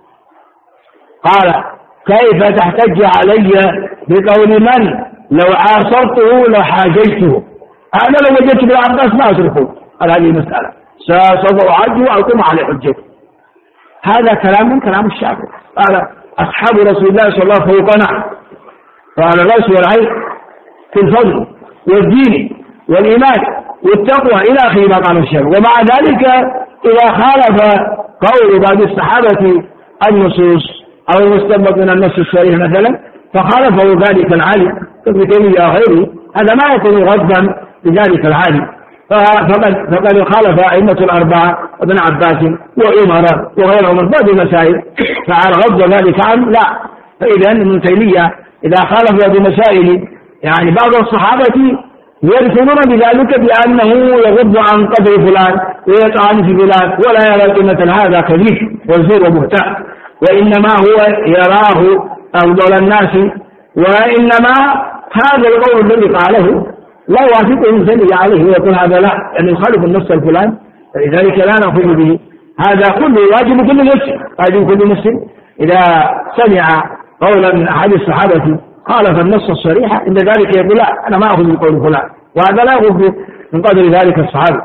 قال كيف تحتج علي بقول من لو عاصرته لحاججته؟ أنا لو وجدت ابن عباس ما أتركه على هذه المسألة، سوف أعد وأقوم على حجته. هذا كلام من كلام الشافعي. قال أصحاب رسول الله صلى الله عليه وسلم فوقنا، قال الرأس والعين في الفضل والدين والإيمان والتقوى إلى آخر ما قال الشافعي. ومع ذلك إذا خالف قول بعض الصحابة النصوص أو المستنبط من النص الصريح مثلا فخالفه ذلك العالم ابن تيمية أو غيره، هذا ما يكون غضبا بذلك العالم. فقد فقد خالف أئمة الأربعة ابن عباس وعمر وغيرهم من بعض المسائل فعلى غض ذلك عنه لا. فإذا ابن تيمية إذا خالف بمسائل يعني بعض الصحابة يذكرون بذلك بأنه يغض عن قدر فلان ويطعن في فلان ولا يرى قيمة هذا كذب وزور وبهتان، وإنما هو يراه أفضل الناس، وإنما هذا القول الذي قاله لا يوافقه الذي عليه ويقول هذا لا يعني يخالف النص الفلان، فلذلك لا نقول به. هذا كله واجب كل مسلم، واجب كل مسلم إذا سمع قولا من أحد الصحابة خالف النص الصريح إن ذلك يقول لا أنا ما أخذ بقول فلان، وهذا لا يخذ من قدر ذلك الصحابة.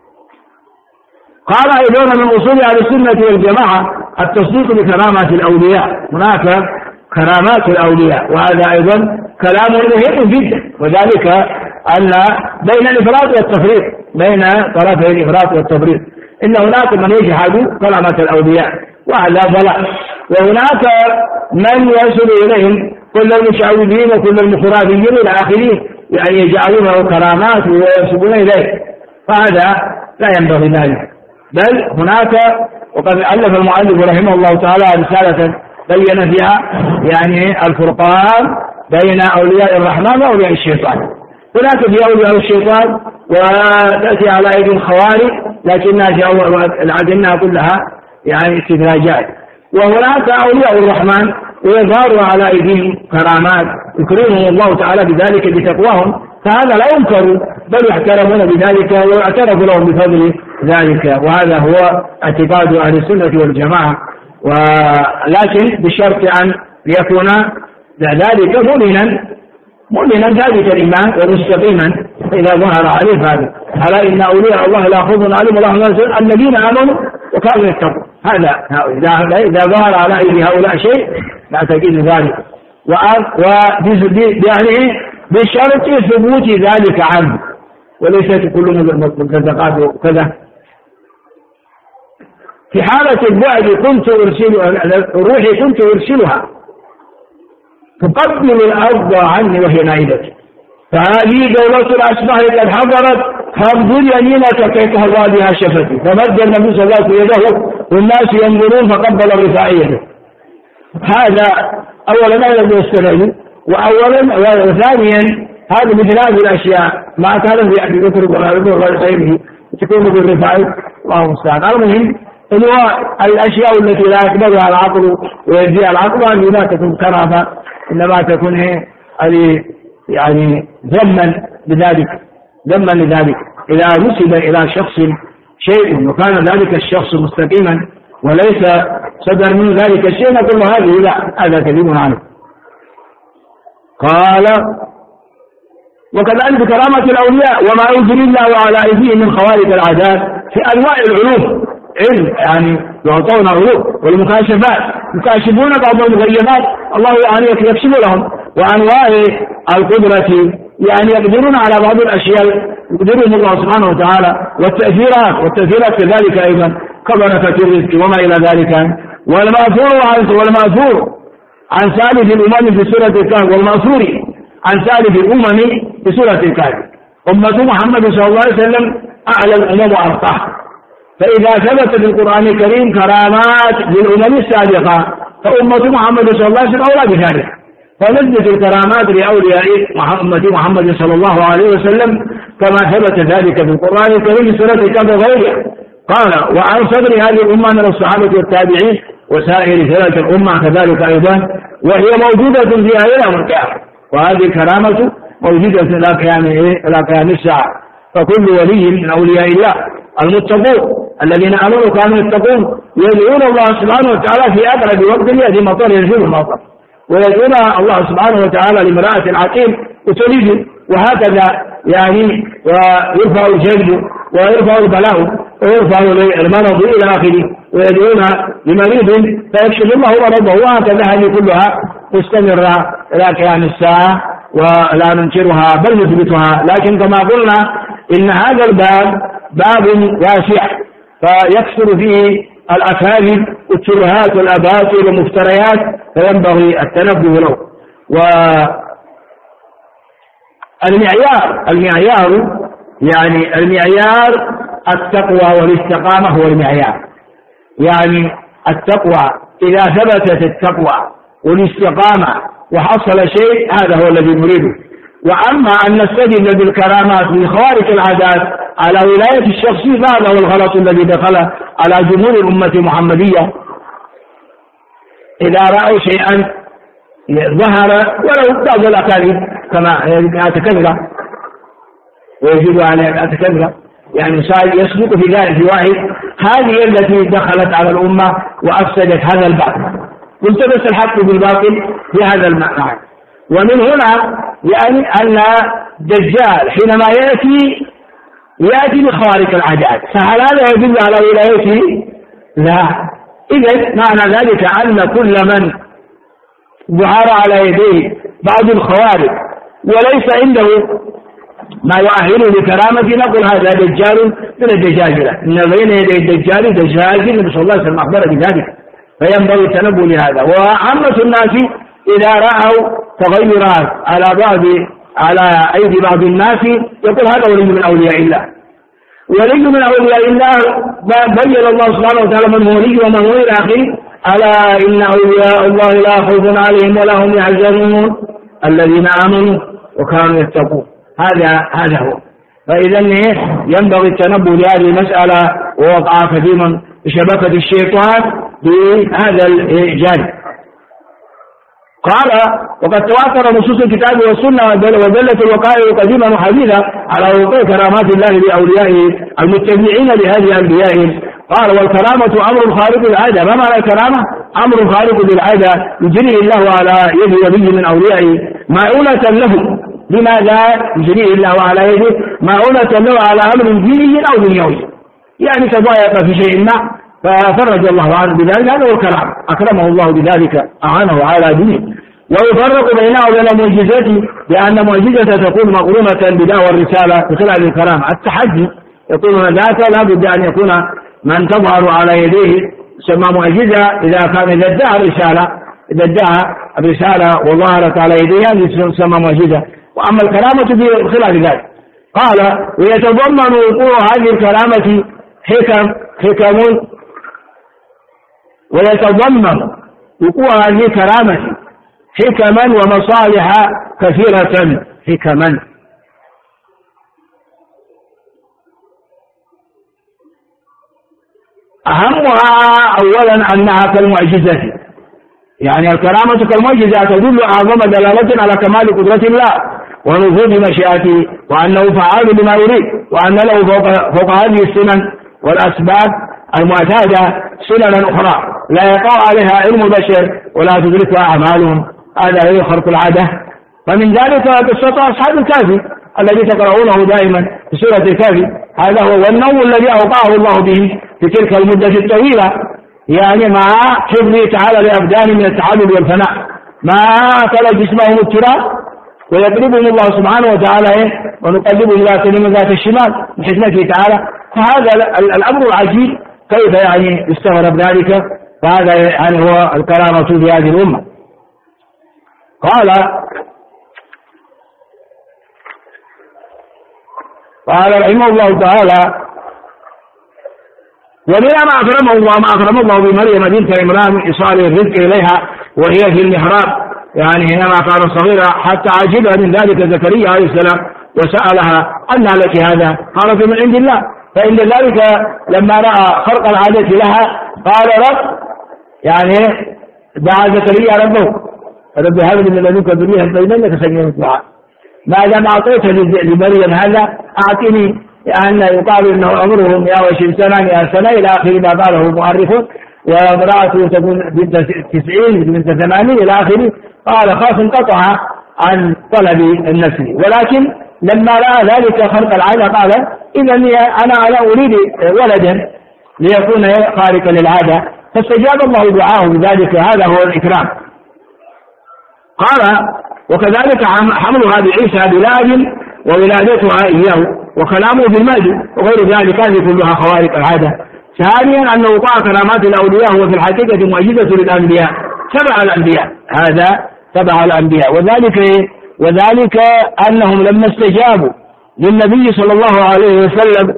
قال أيضا من أصول أهل السنة والجماعة التصديق بكرامات الأولياء، هناك كرامات الأولياء وهذا أيضا كلام مهم جدا، وذلك أن بين الإفراط والتفريط بين طرفي الإفراط والتفريط إن هناك من يجحد كرامات الأولياء وهذا ضلال، وهناك من يصل إليهم كل المشعوذين وكل المخرافيين إلى آخره يعني يجعلونه كرامات وينسبون إليه، فهذا لا ينبغي ذلك. بل هناك وقد ألف المؤلف رحمه الله تعالى رسالة بين فيها يعني الفرقان بين أولياء الرحمن وأولياء الشيطان. هناك في أولياء الشيطان وتأتي على أيدي الخوارج لكنها كلها يعني استدراجات، وهناك أولياء الرحمن ويظهر على أيديهم كرامات يكرمهم الله تعالى بذلك بتقواهم، فهذا لا ينكر بل يحترمون بذلك ويعترف لهم بفضل ذلك، وهذا هو اعتقاد أهل السنة والجماعة، ولكن بشرط أن يكون ذلك مؤمنا مؤمنا ثابت الإيمان ومستقيما إذا ظهر عليه هذا. ألا إن أولياء الله لا خوف عليهم ولا هم يحزنون الذين آمنوا وكانوا يتقون. هذا إذا ظهر على أيدي هؤلاء شيء نعتقد ذلك، يعني بشرط ثبوت ذلك عنه وليست كل ملتزقات وكذا. في حالة البعد كنت أرسلها روحي كنت أرسلها تقبل الأرض عني وهي نائبتي، فهذه دولة الأشباح قد حضرت فانظر يمينك كيف تهوى بها شفتي، فمد النبي صلى الله عليه وسلم يده والناس ينظرون فقبل الرفاعية. هذا أولا ما لم يستمعوا، وأولا وثانيا هذا مثل هذه الأشياء ما كان في أبي بكر ولا غير غيره تكون بالرفاعي الله المستعان. المهم إن هو الأشياء التي لا يقبلها العقل ويجزيها العقل هذه لا تكون كرامة، إنما تكون يعني ذما لذلك ذما لذلك إذا نسب إلى شخص شيء وكان ذلك الشخص مستقيما وليس صدر من ذلك الشيء نقول هذه لا، هذا كذب عنه. قال وكذلك كرامة الأولياء وما ينزل الله على أيديهم من خوارق العادات في أنواع العلوم، علم يعني يعطون علوم والمكاشفات يكاشفون بعض المغيبات الله يعني يكشف لهم، وأنواع القدرة يعني يقدرون على بعض الأشياء يقدرهم الله سبحانه وتعالى، والتأثيرات والتأثيرات كذلك أيضا كبركة الرزق وما إلى ذلك. والمأثور عن والمأثور عن سالف الأمم في سورة الكهف والمأثور عن سالف الأمم في سورة الكهف أمة محمد صلى الله عليه وسلم أعلى الأمم وأرقاها. فإذا ثبت في القرآن الكريم كرامات للأمم السابقة فأمة محمد صلى الله عليه وسلم أولى بذلك، فنثبت الكرامات لأولياء أمة محمد صلى الله عليه وسلم كما ثبت ذلك في القرآن الكريم في سورة الكهف وغيرها. قال وعن صدر هذه الأمة من الصحابة والتابعين وسائر ثلاث الأمة كذلك أيضا، وهي موجودة فيها إلى يوم القيامة، وهذه الكرامة موجودة إلى قيام إلى قيام الساعة. فكل ولي من أولياء الله المتقون الذين آمنوا كانوا يتقون يدعون الله سبحانه وتعالى في أقرب وقت يأتي مطر ينزل المطر، ويدعون الله سبحانه وتعالى لامرأة عقيم وتلد، وهكذا يعني ويرفع الجلد ويرفع البلاء ويرفع المرض إلى آخره، ويدعون لمريض فيكشف الله مرضه، وهكذا هذه كلها مستمرة إلى قيام الساعة ولا ننكرها بل نثبتها. لكن كما قلنا إن هذا الباب باب واسع فيكثر فيه الأكاذيب والترهات والأباطيل والمفتريات، فينبغي التنبه له. والمعيار المعيار يعني المعيار التقوى والاستقامة هو المعيار، يعني التقوى إذا ثبتت التقوى والاستقامة وحصل شيء هذا هو الذي نريده. وأما أن نستدل بالكرامات من خوارق العادات على ولاية الشخص فهذا هو الغلط الذي دخل على جمهور الأمة المحمدية إذا رأوا شيئا ظهر ولو بعض الأكاذيب كما أتكلم ويجب عليه أتكلم يعني يسبق في ذلك واحد، هذه التي دخلت على الأمة وأفسدت هذا الباطل، والتبس الحق بالباطل في هذا المعنى. ومن هنا يعني أن الدجال حينما يأتي يأتي بخوارق العادات، فهل هذا يدل على ولايته؟ لا. إذن معنى ذلك أن كل من ظهر على يديه بعض الخوارق وليس عنده ما يؤهله لكرامة نقول هذا دجال من الدجاجلة، إن بين يدي الدجال دجاجل النبي صلى الله عليه وسلم أخبر بذلك، فينبغي التنبه لهذا. وعامة الناس إذا رأوا تغيرات على بعض على أيدي بعض الناس يقول هذا ولي من أولياء الله، ولي من أولياء الله بين الله سبحانه وتعالى من هو ولي ومن هو إلى آخره. ألا إن أولياء الله لا خوف عليهم ولا هم يحزنون الذين آمنوا وكانوا يتقون. هذا هذا هو. فإذا ينبغي التنبه لهذه المسألة، ووقع كثيرا بشبكة الشيطان بهذا الجانب. قال وقد تواتر نصوص الكتاب والسنة ودلت الوقائع قديما وحديثا على وقوع كرامات الله لأوليائه المتبعين لهذه أنبيائه. قال والكرامة أمر خارق العادة. ما معنى الكرامة؟ أمر خارق للعادة يجريه الله على يد ولي من أوليائه مؤونة له. لماذا يجريه الله على يده؟ مؤونة له على أمر ديني أو دنيوي، يعني تضايق في شيء ما ففرج الله عنه بذلك، هذا هو الكرام، أكرمه الله بذلك، أعانه على دينه. ويفرق بينه وبين معجزته بأن معجزته تكون مقرونة بدعوى الرسالة بخلاف الكرامة. التحدي يقولون ذاك لا بد أن يكون من تظهر على يديه سمى معجزة إذا كان إذا ادعى الرسالة إذا ادعى الرسالة وظهرت على يديها سمى معجزة. وأما الكرامة بخلاف ذلك. قال ويتضمن وقوع هذه الكرامة حكم حكم ويتضمن وقوع هذه الكرامة حكما ومصالح كثيرة. حكما أهمها أولا أنها كالمعجزة، يعني الكرامة كالمعجزة تدل أعظم دلالة على كمال قدرة الله ونفوذ مشيئته، وأنه فعال بما يريد، وأن له فوق, فوق هذه السنن والأسباب المعتادة سننا أخرى لا يقع عليها علم البشر ولا تدركها أعمالهم. هذا هي خرق العادة. فمن ذلك قصة أصحاب الكافي الذي تقرؤونه دائما في سورة الكافي، هذا هو والنوم الذي أوقعه الله به في تلك المدة الطويلة، يعني مع حفظه تعالى لأبدان من التعلل والفناء، ما أكل جسمهم التراب ويقلبهم الله سبحانه وتعالى ونقلبهم ذات اليمين ذات الشمال من حكمته تعالى. فهذا الأمر العجيب كيف يعني يستغرب ذلك. فهذا يعني هو الكرامة في هذه الأمة. قال قال رحمه الله تعالى: ولما ما أكرمه الله ما أكرم الله بمريم بنت عمران من إيصال الرزق إليها وهي في المحراب، يعني حينما كانت صغيرة، حتى عجبها من ذلك زكريا عليه السلام وسألها: أنى لك هذا؟ قالت: من عند الله. فإن ذلك لما رأى خرق العادة لها قال: رب، يعني دعا زكريا ربه: رب هب لي من لدنك ذرية طيبة إنك سميع الدعاء، ما دام أعطيت لمريم هذا أعطني، لأن يقال إنه عمره مئة وعشرين سنة مئة سنة إلى آخر ما قاله المؤرخون، وامرأته تكون بنت تسعين بنت ثمانين إلى آخره. قال: خاف انقطع عن طلب النسل، ولكن لما رأى ذلك خرق العادة قال: إذا أنا على أريد ولدا ليكون خارقا للعادة، فاستجاب الله دعاه بذلك. هذا هو الإكرام. قال: وكذلك حملها بعيسى بلاد وولادتها إياه وكلامه بالمهد وغير ذلك، هذه كلها خوارق العادة. ثانيا أن وقوع كرامات الأولياء هو في الحقيقة معجزة للأنبياء، تبع الأنبياء، هذا تبع الأنبياء. وذلك وذلك أنهم لما استجابوا للنبي صلى الله عليه وسلم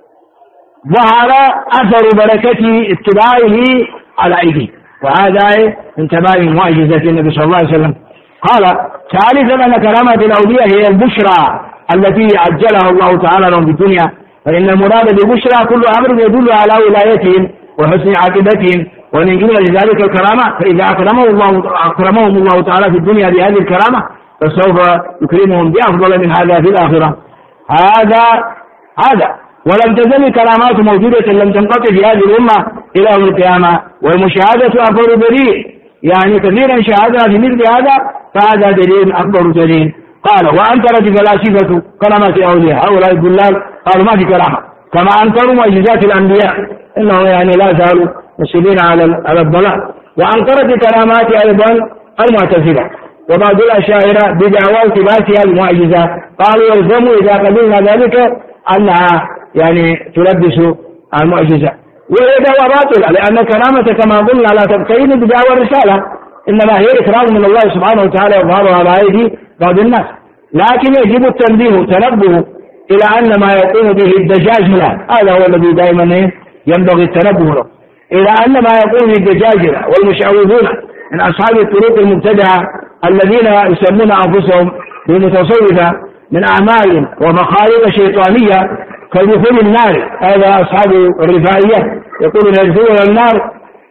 ظهر أثر بركة اتباعه على أيديه، وهذا من تمام معجزة النبي صلى الله عليه وسلم. قال: ثالثا أن كرامات الأولياء هي البشرى التي عجلها الله تعالى لهم في الدنيا، فإن المراد بالبشرى كل أمر يدل على ولايتهم وحسن عاقبتهم، ومن جملة ذلك الكرامة. فإذا أكرمهم الله أكرمهم الله تعالى في الدنيا بهذه الكرامة فسوف يكرمهم بأفضل من هذا في الآخرة. هذا هذا ولم تزل الكرامات موجودة لم تنقطع في هذه الأمة إلى يوم القيامة، والمشاهدة أكبر دليل، يعني كثيرا شاهدنا في مثل هذا، فهذا دليل أكبر دليل. قال: وأنكرت الفلاسفة كرامات أولياء، هؤلاء الضلال قالوا ما في كرامة، كما أنكروا معجزات الأنبياء، إنهم يعني لا زالوا مسلمين على على الضلال. وأنكرت الكرامات أيضا المعتزلة وبعض الأشاعرة بدعوى التباسها المعجزات، قالوا يلزموا إذا قبلنا ذلك أنها يعني تلبس المعجزة، وهي دعوى باطلة، لأن الكرامة كما قلنا لا تبتين بدعوى الرسالة، إنما هي إكرام من الله سبحانه وتعالى يظهرها على أيدي بعض الناس. لكن يجب التنبيه تنبه إلى أن ما يقوم به الدجاجلة، هذا هو الذي دائما ينبغي التنبه له، إلى أن ما يقوم به الدجاجلة والمشعوذون من أصحاب الطرق المبتدعة الذين يسمون أنفسهم بالمتصوفة من أعمال ومخارج شيطانية كدخول النار. هذا أصحاب الرفاعية يقولون يدخلون النار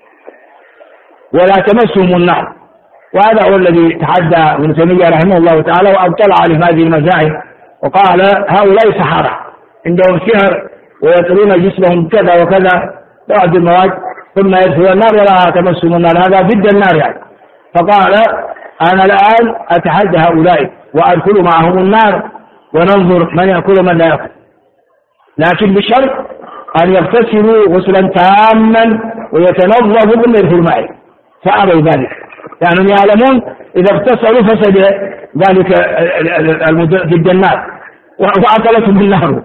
ولا تمسهم النار، وهذا هو الذي تحدى ابن تيمية رحمه الله تعالى وأبطل على هذه المذاهب، وقال: هؤلاء سحرة عندهم سحر ويطلون جسمهم كذا وكذا بعض المواد ثم يدخلون النار ولا تمسهم النار، هذا ضد النار يعني. فقال: أنا الآن أتحدى هؤلاء وأدخل معهم النار وننظر من يأكل من لا يأكل، لكن بشرط أن يغتسلوا غسلا تاما ويتنظفوا بالماء في الماء، فأبوا ذلك، لأنهم يعني يعلمون إذا اغتسلوا فسد ذلك ضد النار وأكلتهم النار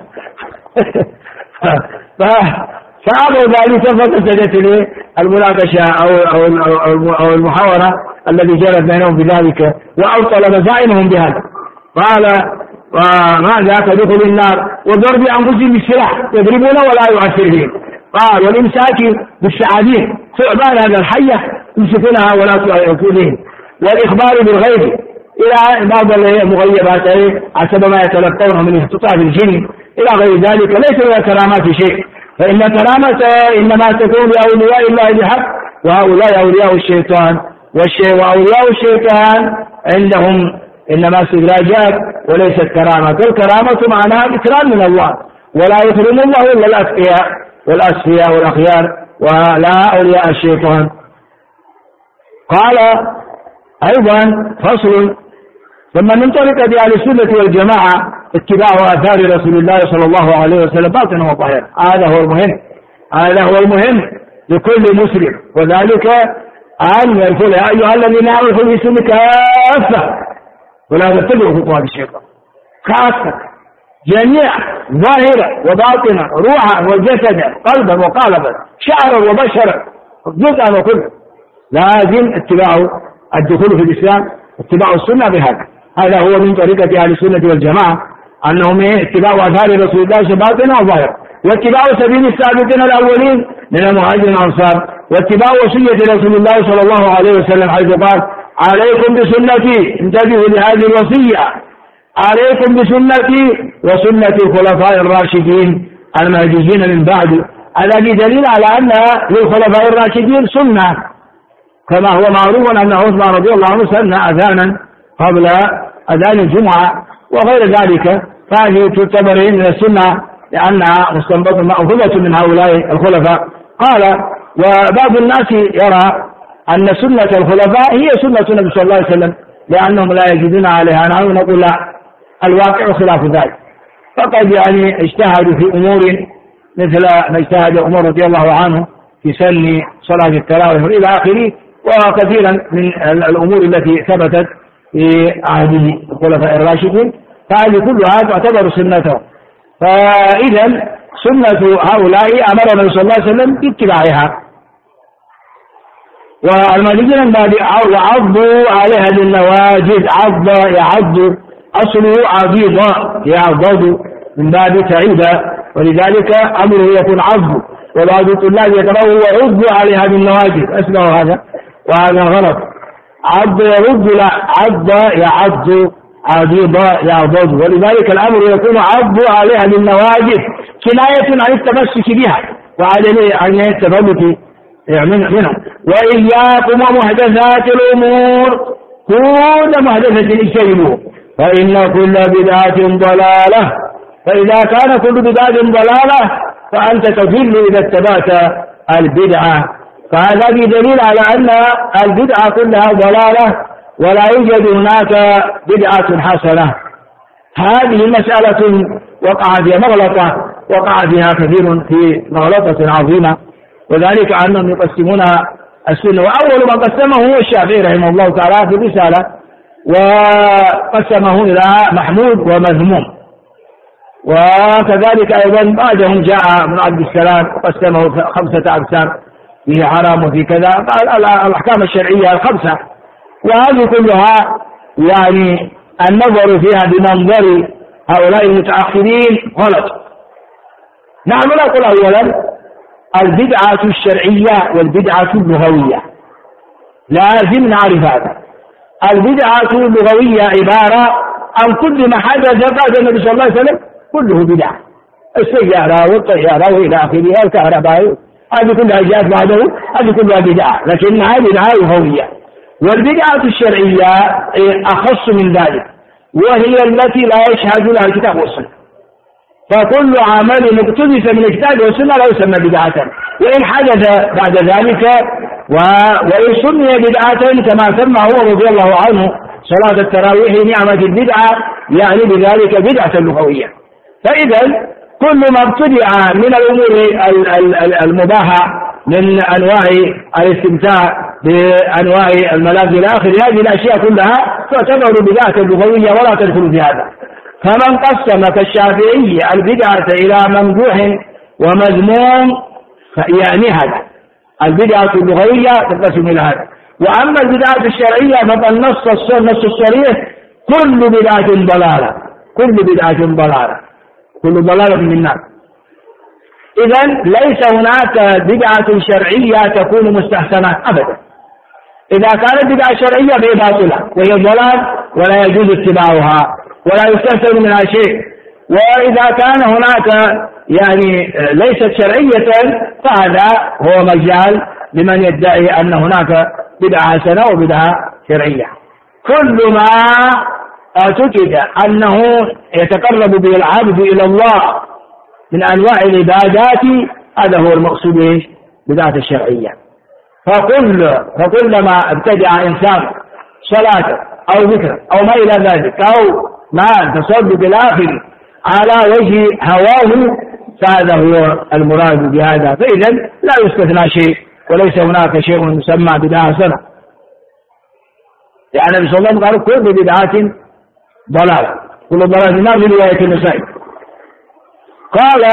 فأبوا ذلك، فسدت المناقشة أو أو المحاورة الذي جرت بينهم بذلك، وأبطل مزاعمهم بهذا. قال: وماذا تدخل النار وضرب أنفسهم بالسلاح يضربون ولا يؤثرهم. قال: والإمساك بالسعادين، ثعبان هذا الحية يمسكونها ولا تؤكلهم، والإخبار بالغيب إلى بعض المغيبات حسب ما يتلقونه من اختطاف الجن إلى غير ذلك، ليس من الكرامات شيء، فإن كرامة إنما تكون لأولياء الله بحق، وهؤلاء أولياء الشيطان، وأولياء الشيطان عندهم إنما استدراجات وليست كرامة. الكرامة معناها إكرام من الله، ولا يكرم الله إلا الأتقياء والأصفياء والأخيار، ولا أولياء الشيطان. قال أيضا فصل: ثم من طريقة أهل السنة والجماعة اتباع آثار رسول الله صلى الله عليه وسلم باطنا وظاهرا. هذا هو المهم، هذا هو المهم لكل مسلم، وذلك أن يقول: يا أيها الذين آمنوا ادخلوا في السلم كافة ولا تتبعوا خطوات الشيطان. كافة جميع ظاهرا وباطنا، روحا وجسدا، قلبا وقالبا، شعرا وبشرا، جزءا وكله، لازم اتباع الدخول في الإسلام، اتباع السنة بهذا. هذا هو من طريقة أهل السنة والجماعة، أنهم اتباع آثار رسول الله باطنا وظاهرا، واتباع سبيل السابقين الأولين من المهاجرين والأنصار، واتباع وصية رسول الله صلى الله عليه وسلم حيث قال: عليكم بسنتي، انتبهوا لهذه الوصية، عليكم بسنتي وسنة الخلفاء الراشدين المهديين من بعد. هذا دليل على أن للخلفاء الراشدين سنة، كما هو معروف أن عثمان رضي الله عنه سن أذانا قبل أذان الجمعة وغير ذلك، فهذه تعتبر من السنة لأنها مستنبطة مأخوذة من هؤلاء الخلفاء. قال: وبعض الناس يرى أن سنة الخلفاء هي سنة النبي صلى الله عليه وسلم لأنهم لا يجدون عليها، نحن نقول لا، الواقع خلاف ذلك، فقد يعني اجتهدوا في أمور مثل ما اجتهد عمر رضي الله عنه في سن صلاة التراويح إلى آخره، وكثيرا من الأمور التي ثبتت في عهد الخلفاء الراشدين، فهذه كلها تعتبر سنته. فإذا سنة هؤلاء أمر النبي صلى الله عليه وسلم باتباعها، والمالكين من باب وعضوا عليها بالنواجذ. عض يعض، أصله عضيضة يعضد من باب تعيد، ولذلك أمره يكون عض، وبعض الطلاب يقرأوا وعضوا عليها بالنواجذ، أسمعوا هذا وهذا غلط. عض يرد، لا، عض يعض، عضيضة يعضد، ولذلك الأمر يكون عضوا عليها بالنواجذ كناية عن التمسك بها وعن التفلت منه. وإياكم ومحدثات الأمور، كل محدثة اجتنبوه، فإن كل بدعة ضلالة، فإذا كان كل بدعة ضلالة فأنت تضل إذا اتبعت البدعة. فهذا دليل على أن البدعة كلها ضلالة، ولا يوجد هناك بدعة حسنة. هذه مسألة وقع فيها مغلطة، وقع فيها كثير في مغلطة عظيمة، وذلك أنهم يقسمون السنة، وأول من قسمه هو الشافعي رحمه الله تعالى في الرسالة، وقسمه إلى محمود ومذموم، وكذلك أيضا بعدهم جاء ابن عبد السلام وقسمه خمسة أقسام، فيه حرام وفي كذا، الأحكام الشرعية الخمسة. وهذه كلها يعني النظر فيها بمنظر هؤلاء المتأخرين غلط. نحن نقول أولا البدعة الشرعية والبدعة اللغوية، لازم نعرف هذا. البدعة اللغوية عبارة عن كل ما حدث بعد النبي صلى الله عليه وسلم كله بدعة، السيارة والطيارة وإلى آخره، الكهرباء، هذه كلها جاءت بعده، هذه كلها بدعة، لكنها بدعة لغوية. والبدعة الشرعية أخص من ذلك، وهي التي لا يشهد لها الكتاب والسنة، فكل عمل مقتبس من الكتاب والسنة لا يسمى بدعة، وإن حدث بعد ذلك و... وإن سمي بدعة كما سمى عمر رضي الله عنه صلاة التراويح نعمة البدعة، يعني بذلك بدعة لغوية. فإذا كل ما ابتدع من الأمور المباحة من أنواع الاستمتاع بأنواع الملاذ إلى آخر، هذه الأشياء كلها تعتبر بدعة لغوية ولا تدخل في هذا. فمن قسم كالشافعي البدعة إلى ممدوح ومذموم يعني هذا البدعة اللغوية تنقسم إلى هذا. وأما البدعة الشرعية فقد نص النص الصريح كل بدعة ضلالة، كل بدعة ضلالة، كل ضلالة من النار. إذن ليس هناك بدعة شرعية تكون مستحسنة أبدا، إذا كانت بدعة شرعية فهي باطلة وهي ضلال ولا يجوز اتباعها ولا يستفسر منها شيء. وإذا كان هناك يعني ليست شرعية فهذا هو مجال لمن يدعي أن هناك بدعة حسنة وبدعة شرعية. كل ما اعتقد أنه يتقرب به العبد إلى الله من أنواع العبادات هذا هو المقصود بدعة الشرعية. فكل فكلما ابتدع إنسان صلاة أو ذكر أو ما إلى ذلك أو ما تصدق بالآخر على وجه هواه فهذا هو المراد بهذا. فإذا لا يستثنى شيء وليس هناك شيء يسمى بدعة حسنة، يعني النبي صلى الله عليه وسلم قال كل بدعة ضلالة كل ضلالة النار في رواية النسائي. قال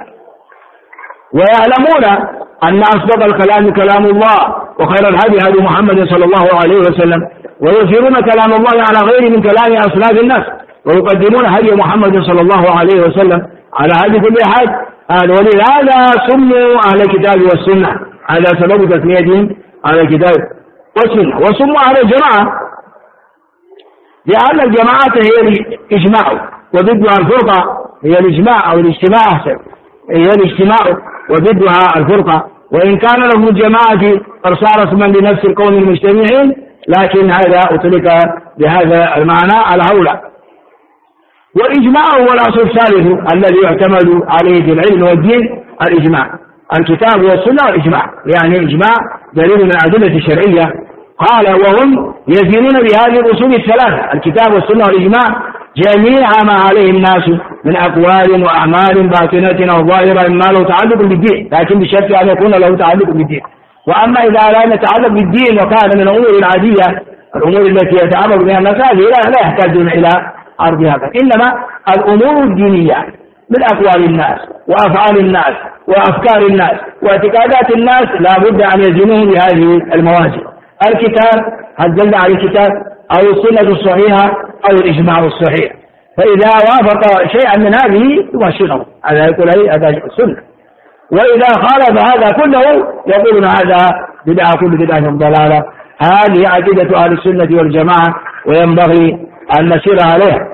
ويعلمون أن أصدق الكلام كلام الله وخير الهدي هدي محمد صلى الله عليه وسلم ويثيرون كلام الله على غير من كلام أصناف الناس ويقدمون هدي محمد صلى الله عليه وسلم على هدي كل أحد. ولهذا سموا أهل الكتاب والسنة على سبب تسميتهم على الكتاب والسنة، وسموا أهل الجماعة لأن الجماعة هي الإجماع وضدها الفرقة، هي الإجماع أو الاجتماع أحسن هي الاجتماع وضدها الفرقة. وإن كان لهم الجماعة قد صار اسما لنفس القوم المجتمعين لكن هذا أطلق بهذا المعنى على هؤلاء. والإجماع هو الأصل الثالث الذي يعتمد عليه في العلم والدين الإجماع، الكتاب والسنة والإجماع، يعني الإجماع دليل من الأدلة الشرعية. قال وهم يزينون بهذه الأصول الثلاثة الكتاب والسنة والإجماع جميع ما عليه الناس من أقوال وأعمال باطنة أو ظاهرة ما له تعلق بالدين، لكن بشرط أن يكون له تعلق بالدين. وأما إذا لا يتعلق بالدين وكان من الأمور العادية الأمور التي يتعامل بها الناس لا, لا يحتاجون إلى عرض هذا، إنما الأمور الدينية من أقوال الناس وأفعال الناس وأفكار الناس واعتقادات الناس لا بد أن يزنوه بهذه الموازين، الكتاب هل دل على الكتاب أو السنة الصحيحة أو الإجماع الصحيح. فإذا وافق شيئا من هذه يمشونه هذا يقول هذا السنة، وإذا خالف هذا كله يقولون هذا بدعة كل بدعة ضلالة. هذه عقيدة أهل السنة والجماعة وينبغي أن نسير عليها.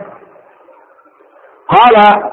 قال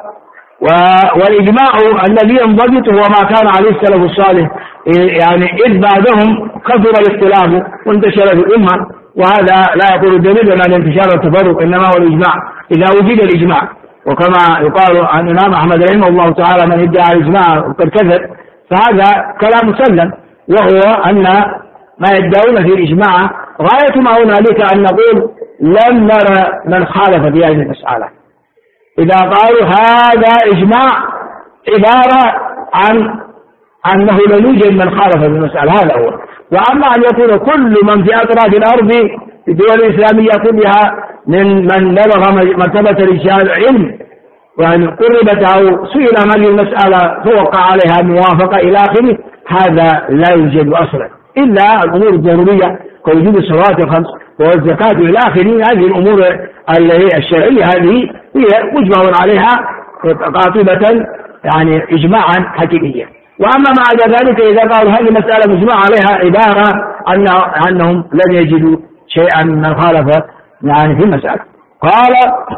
والإجماع الذي ينضبط هو ما كان عليه السلف الصالح، يعني إذ بعدهم كثر الاختلاف وانتشر في الأمة، وهذا لا يقول دليل على انتشار التفرق إنما هو الإجماع إذا وجد الإجماع. وكما يقال عن الإمام أحمد رحمه الله تعالى من ادعى الإجماع وقد كذب فهذا كلام مسلم، وهو أن ما يدعون في الإجماع غاية ما هنالك أن نقول لم نرى من خالف في هذه المسألة. إذا قالوا هذا إجماع عبارة عن أنه لا يوجد من خالف في المسألة هذا هو. وأما أن يكون كل من في أطراف الأرض في الدول الإسلامية كلها من من بلغ مرتبة الرجال علم يعني قربت أو سئل من المسألة فوقع عليها الموافقة إلى آخره، هذا لا يوجد أصلا إلا الأمور الضرورية كوجود الصلوات الخمس والزكاة إلى آخره. هذه الأمور الشرعية هذه هي مجمع عليها قاطبة يعني إجماعا حقيقيا. وأما بعد ذلك إذا قالوا هذه المسألة مجمع عليها عبارة أن أنهم لم يجدوا شيئا من خالف يعني في المسألة. قال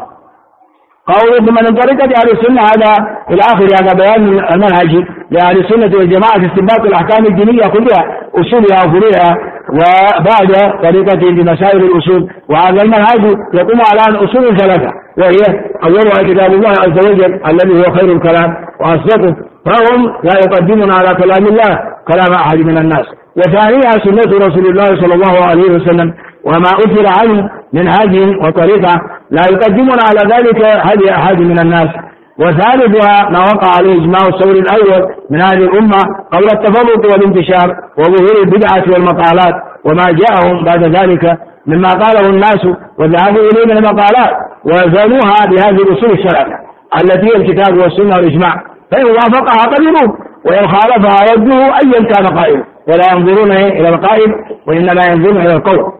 قوله من طريقة أهل السنة هذا إلى آخر هذا بيان المنهج لأهل السنة والجماعة في استنباط الأحكام الدينية كلها أصولها وفروعها وبعد طريقة بمسائل الأصول. وهذا المنهج يقوم على أصول ثلاثة وهي أولها كتاب الله عز وجل الذي هو خير الكلام وأصدقه، فهم لا يقدمون على كلام الله كلام أحد من الناس. وثانيها سنة رسول الله صلى الله عليه وسلم وما أثر عنه من هدي وطريقة لا يقدمون على ذلك هدي أحد من الناس. وثالثها ما وقع عليه إجماع الثور الأول من هذه الأمة قبل التفرق والانتشار وظهور البدعة والمقالات وما جاءهم بعد ذلك مما قاله الناس وذهبوا إليه من المقالات وزنوها بهذه الأصول الثلاثة التي هي الكتاب والسنة والإجماع، فإن وافقها قبلوه وإن خالفها ردوه أيا كان قائل، ولا ينظرون إلى القائل وإنما ينظرون إلى القول.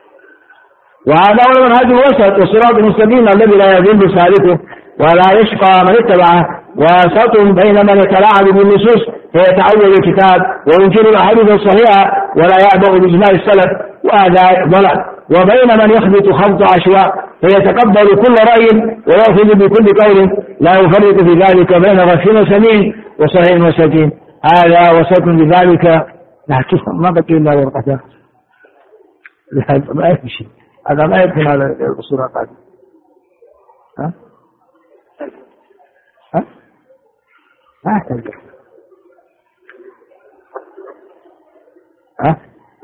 وهذا هو المنهج الوسط والصراط المستقيم الذي لا يضل سالكه ولا يشقى من اتبعه، وسط بين من يتلاعب بالنصوص فيتعود الكتاب وينكر الاحاديث الصحيحه ولا يعبأ باجماع السلف وهذا ضلال. وبين من يخبط خبط عشواء فيتقبل كل رأي ويأخذ بكل قول لا يفرق في ذلك بين غش وسمين وصحيح وسقيم، هذا وسط بذلك. لكن ما بقي إلا ورقتان، ما يمشي هذا، ما يمكن على الصورة القادمة. ها ها ما يحتاج. ها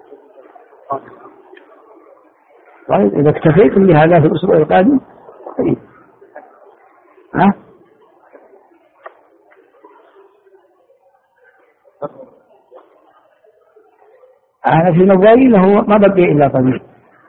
طيب إذا اكتفيتم بهذا في الأسبوع القادم طيب. ها أنا في نظري له ما بقي إلا قليل.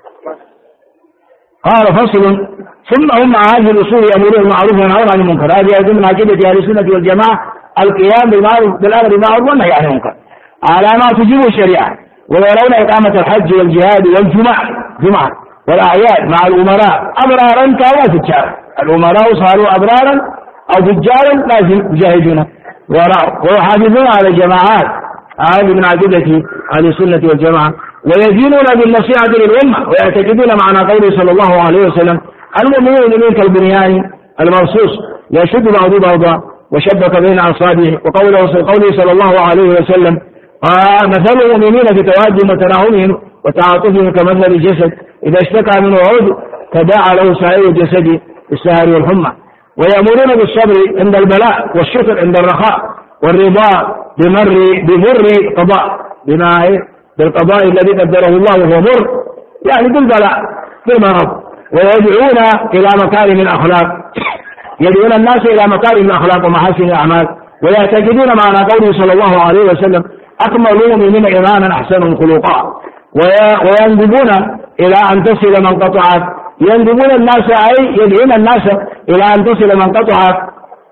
قال فصل: ثم هم مع هذه الأصول يأمرون بالمعروف وينهون عن المنكر. هذه أيضا من عقيدة أهل السنة والجماعة القيام بالمعروف بالأمر بالمعروف والنهي عن المنكر على ما تجيب الشريعة، ويرون إقامة الحج والجهاد والجمعة جمعة والأعياد مع الأمراء أبرارا كانوا فجارا. الأمراء صاروا أبرارا أو فجارا لازم يجاهدون ويحافظون على الجماعات. هذه من عقيدة أهل السنة والجماعة. ويدينون بالنصيحة للأمة ويعتقدون معنى قوله صلى الله عليه وسلم: المؤمنون منك البنيان المرصوص يشد بعض بعضا وشبك بين أصابعه. وقوله صلى الله عليه وسلم: مثل المؤمنين في توادهم وتراحمهم وتعاطفهم كمثل الجسد إذا اشتكى منه عضو تداعى له سائر الجسد بالسهر والحمى. ويأمرون بالصبر عند البلاء والشكر عند الرخاء والرضا بمر بمر قضاء بما بالقضاء الذي قدره الله وهو مر، يعني بالبلاء بالمرض. ويدعون إلى مكارم الأخلاق، يدعون الناس إلى مكارم الأخلاق ومحاسن الأعمال. ويعتقدون معنى قوله صلى الله عليه وسلم: أكمل المؤمنين إيمانا أحسنهم خلقا. ويندبون إلى أن تصل من قطعت، يندبون الناس أي يدعون الناس إلى أن تصل من قطعت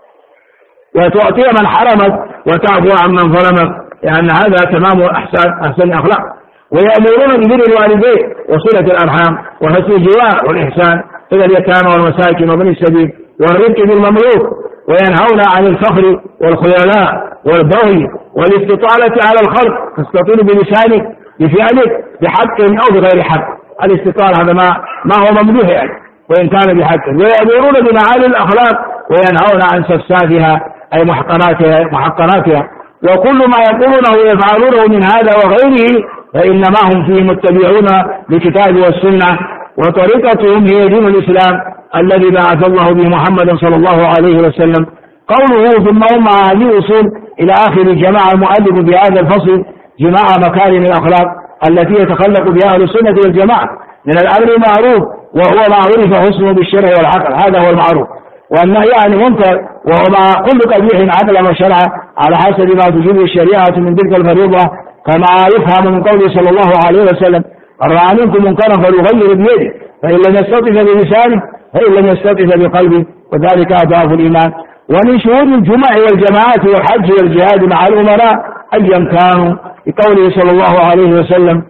وتعطي من حرمت وتعفو عن من ظلمت، لأن هذا تمام أحسن أحسن الأخلاق. ويأمرون ببر الوالدين وصلة الأرحام وحسن الجوار والإحسان إلى اليتامى والمساكين وبني السبيل والرفق بالمملوك. وينهون عن الفخر والخيلاء والبغي والاستطالة على الخلق، تستطيل بلسانك بفعلك بحق أو بغير حق. الاستطالة هذا ما, ما هو ممدوح يعني وإن كان بحق. ويأمرون بمعالي الأخلاق وينهون عن سفسافها أي محقراتها محقراتها. وكل ما يقولونه ويفعلونه من هذا وغيره فإنما هم فيه متبعون لكتاب والسنة، وطريقتهم هي دين الإسلام الذي بعث الله به محمد صلى الله عليه وسلم. قوله ثم هم مع هذه الأصول إلى آخر جماع المؤلف بهذا الفصل جماع مكارم الأخلاق التي يتخلق بها أهل السنة والجماعة من الأمر المعروف وهو ما عرف حسنه بالشرع والعقل، هذا هو المعروف. والنهي عن المنكر وهو ما كل قبيح عقلا وشرعا على حسب ما تجيب الشريعة من تلك الفريضة، كما يفهم من قوله صلى الله عليه وسلم: من رأى منكم منكرا فليغير بيده فإن لم يستطع بلسانه فإن لم يستطع بقلبه وذلك أضعف الإيمان. ومن شهود الجمع والجماعات والحج والجهاد مع الأمراء أيا كانوا بقوله صلى الله عليه وسلم: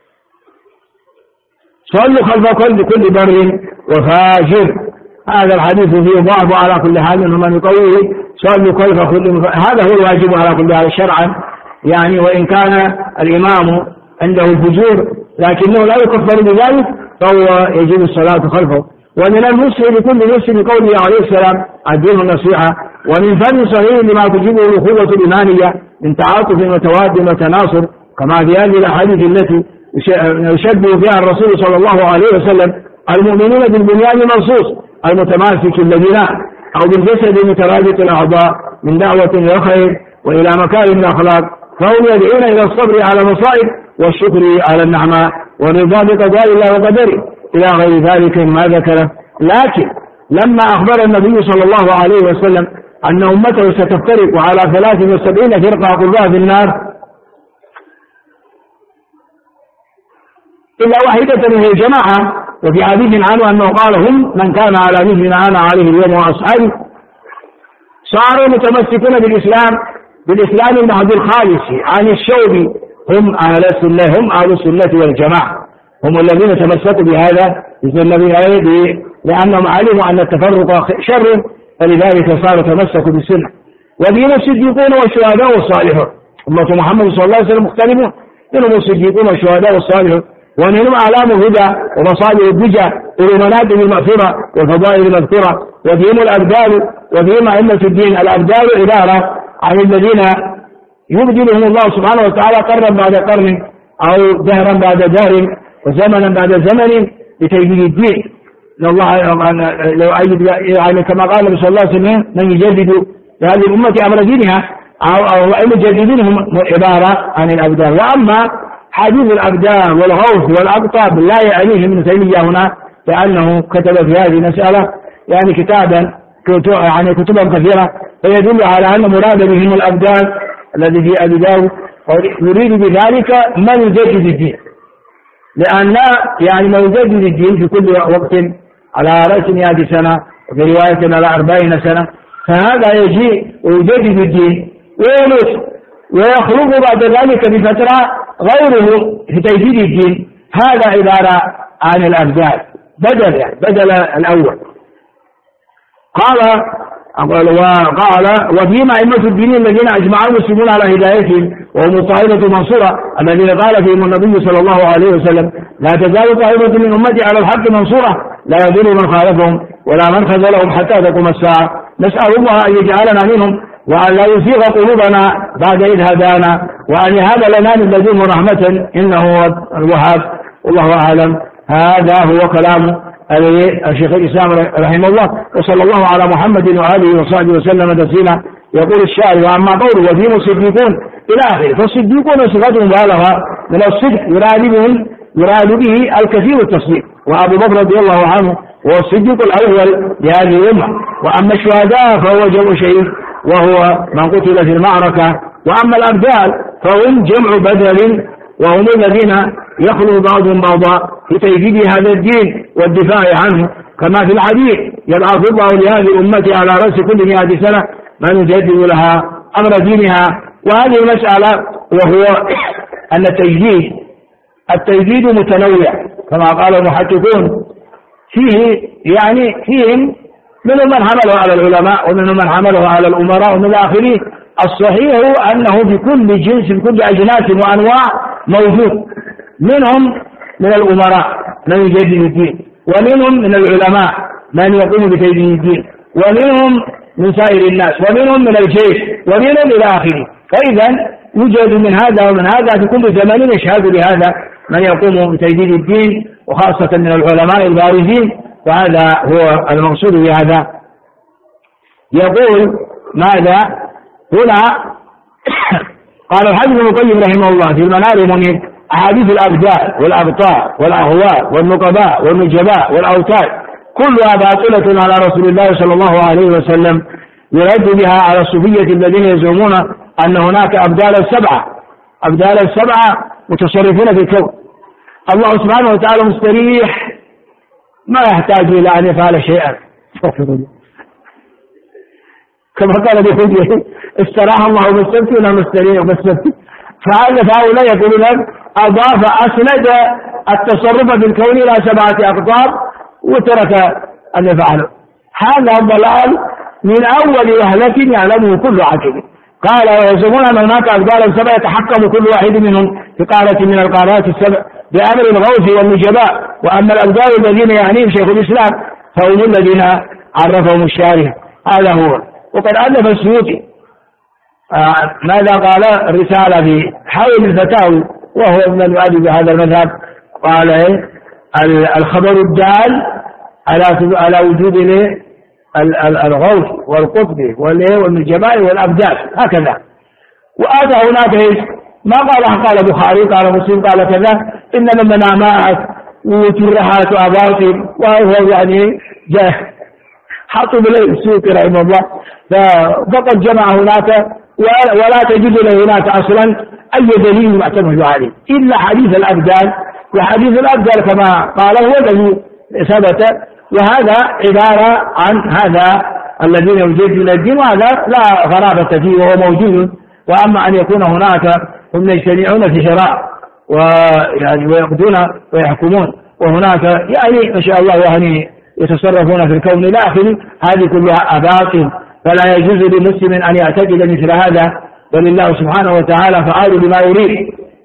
صلوا خلف كل كل بر وفاجر. هذا الحديث فيه ضعف على كل حال، منهم من يقوله صلوا خلف كل مف... هذا هو الواجب على كل حال شرعا يعني، وإن كان الإمام عنده الفجور لكنه لا يكفر بذلك فهو يجب الصلاة خلفه. ومن المسلم لكل مسلم قوله عليه السلام: الدين النصيحة. ومن فن صحيح لما تجيبه الأخوة الإيمانية من تعاطف وتواد وتناصر، كما في هذه الأحاديث التي يشبه فيها الرسول صلى الله عليه وسلم: المؤمنون بالبنيان المرصوص المتماسك البناء أو بالجسد مترابط الأعضاء من دعوة إلى الخير وإلى مكارم الأخلاق. فهم يدعون إلى الصبر على المصائب والشكر على النعماء والرضا بقضاء الله وقدره إلى غير ذلك مما ذكره. لكن لما أخبر النبي صلى الله عليه وسلم أن أمته ستفترق على ثلاث وسبعين فرقة كلها في النار إلا واحدة من الجماعة، وفي حديث عنه أنه قال: هم من كان على مثل ما أنا عليه اليوم وأصحابي. صاروا متمسكون بالإسلام بالإسلام المحض الخالص عن الشوب، هم أهل السنة هم أهل السنة والجماعة، هم الذين تمسكوا بهذا النبي لأنهم علموا أن التفرق شر فلذلك صاروا تمسكوا بالسنة. ودين الصديقون والشهداء والصالحون، أمة محمد صلى الله عليه وسلم مختلفون، منهم الصديقون والشهداء والصالحون. ومنهم أعلام الهدى ومصادر الدجى والمناقب المأثورة والفضائل المذكورة. وفيهم الأبدال، وفيهم أئمة الدين. الأبدال عبارة عن الذين يبدلهم الله سبحانه وتعالى قرنا بعد قرن أو دهرا بعد دهر وزمنا بعد زمن لتجديد الدين. إن الله لو أجد يعني كما قال النبي صلى الله عليه وسلم من يجدد لهذه الأمة أمر دينها أو أو المجددين هم عبارة عن الأبدال. وأما حديث الأبدال والغوث والأقطاب لا يعنيه ابن تيمية هنا، لأنه كتب في هذه المسألة يعني كتابا يعني كتبا كثيرة، فيدل على أن مراد بهم الأبدال الذي في أبي داود، يريد بذلك من يجدد الدين، لأن يعني من يجدد الدين في كل وقت على رأس مئة سنة وفي رواية على أربعين سنة، فهذا يجيء ويجدد الدين ويموت ويخلق بعد ذلك بفترة غيره في تجديد الدين. هذا عبارة عن الأبدال، بدل يعني بدل الأول. قال وقال وفيما أئمة الدين الذين أجمع المسلمون على هدايتهم وهم الطائفة المنصورة الذين قال فيهم النبي صلى الله عليه وسلم لا تزال طائفة من أمتي على الحق منصورة لا يضر من خالفهم ولا من خذلهم حتى تقوم الساعة. نسأل الله أن يجعلنا منهم وأن لا يزيغ قلوبنا بعد إذ هدانا وأن يهب لنا من لدنه رحمة إنه هو الوهاب. والله أعلم. هذا هو كلام الشيخ الإسلام رحمه الله، وصلى الله على محمد وآله وصحبه وسلم تسليما. يقول الشاعر وأما قوله وفيهم الصديقون إلى آخره، فالصديقون صفة مبالغة من الصدق يراد به يراد به الكثير التصديق، وأبو بكر رضي الله عنه هو الصديق الأول لهذه الأمة. وأما الشهداء فهو جمع شهيد وهو من قتل في المعركة. وأما الأبدال فهم جمع بدل وهم الذين يخلو بعضهم بعضا في تجديد هذا الدين والدفاع عنه، كما في الحديث يبعث الله لهذه الأمة على رأس كل مئة سنة من يجدد لها أمر دينها. وهذه المسألة وهو أن التجديد التجديد متنوع كما قال المحققون، فيه يعني فيهم منهم من حمله على العلماء ومنهم من حمله على الأمراء ومن الآخرين. الصحيح أنه بكل جنس بكل أجناس وأنواع موجود، منهم من الأمراء من يجدد الدين، ومنهم من العلماء من يقوم بتجديد الدين، ومنهم من سائر الناس، ومنهم من الجيش، ومنهم إلى آخره. فإذا يوجد من هذا ومن هذا في كل زمان يشهد لهذا من يقوم بتجديد الدين، وخاصة من العلماء البارزين. وهذا هو المقصود بهذا. يقول ماذا هنا قال الحافظ ابن القيم رحمه الله في المنار المنير أحاديث الأبدال والأبطال والأهواء والنقباء والنجباء والأوتاد كلها باطلة على رسول الله صلى الله عليه وسلم، يرد بها على الصوفية الذين يزعمون أن هناك أبدال السبعة أبدال السبعة متصرفون في الكون. الله سبحانه وتعالى مستريح ما يحتاج إلى أن يفعل شيئا كما قال بخوجه استراح الله مستمتعنا مستريح مستمتع. فهذا فهؤلاء يقولون أضاف أسند التصرف في الكون إلى سبعة أقطاب وترك أن يفعله. هذا الضلال من أول وهلة يعلمه كل عاقل. قال ويزعمون أن هناك أبدالا سبع يتحكم كل واحد منهم في قارة من القارات السبع بأمر الغوث والنجباء. وأما الأبدال الذين يعنيهم شيخ الإسلام فهم الذين عرفهم الشارع. هذا هو. وقد ألف السيوطي آه ماذا قال الرسالة في حول الفتاوي وهو من يؤدي بهذا المذهب. قال إيه الخبر الدال على على وجود الغوث والقطب والنجباء والأبدال هكذا. وآتى هناك ما قال قال البخاري قال مسلم قال كذا إنما المنامات وترهات وأباطل وهو يعني جاه حطوا بليه السيوطي رحمه الله. فقد جمع هناك ولا تجد له هناك أصلا أي دليل معتمد عليه إلا حديث الأبدال. وحديث الأبدال كما قال هو الذي ثبت، وهذا عبارة عن هذا الذين يجدون الدين، وهذا لا غرابة فيه وهو موجود. وأما أن يكون هناك هم يجتمعون في حراء ويعني ويقضون ويحكمون وهناك يعني ما شاء الله يعني يتصرفون في الكون إلى آخره، هذه كلها أباطل. فلا يجوز لمسلم أن يعتقد مثل هذا، بل الله سبحانه وتعالى فعال بما يريد.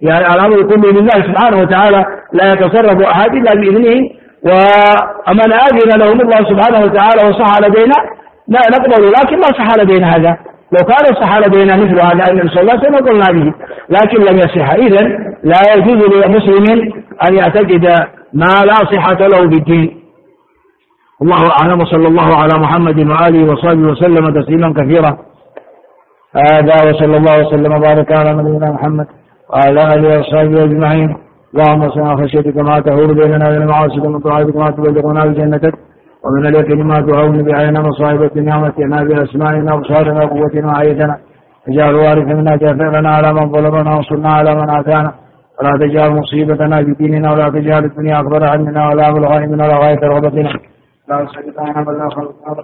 يعني الأمر كله لله سبحانه وتعالى، لا يتصرف أحد إلا بإذنه. ومن أذن لهم الله سبحانه وتعالى وصح لدينا لا نقبل، لكن ما صح لدينا هذا. لو كان صح لدينا مثل هذا النبي صلى الله عليه وسلم قلنا به، لكن لم يصح. إذن لا يجوز لمسلم أن يعتقد ما لا صحة له في الدين. الله أعلم، وصلى الله على محمد وآله وصحبه وسلم تسليما كثيرا. هذا وصلى الله وسلم وبارك على نبينا محمد وعلى آله وصحبه أجمعين. اللهم صل على خشيتك ما تهول بيننا وبين معاصيك، ومن طاعتك ما تبلغنا بجنتك، ومن اليقين ما تهون بعيننا مصائب الدنيا، ومتعنا بأسمائنا وأبصارنا وقوتنا وعيتنا، اجعل الوارث منا، جافرنا على من ظلمنا، وانصرنا على من آتانا، ولا تجعل مصيبتنا في ديننا، ولا تجعل الدنيا أكبر همنا ولا مبلغ علمنا ولا غاية رغبتنا، لا سيدنا ولا خلقنا.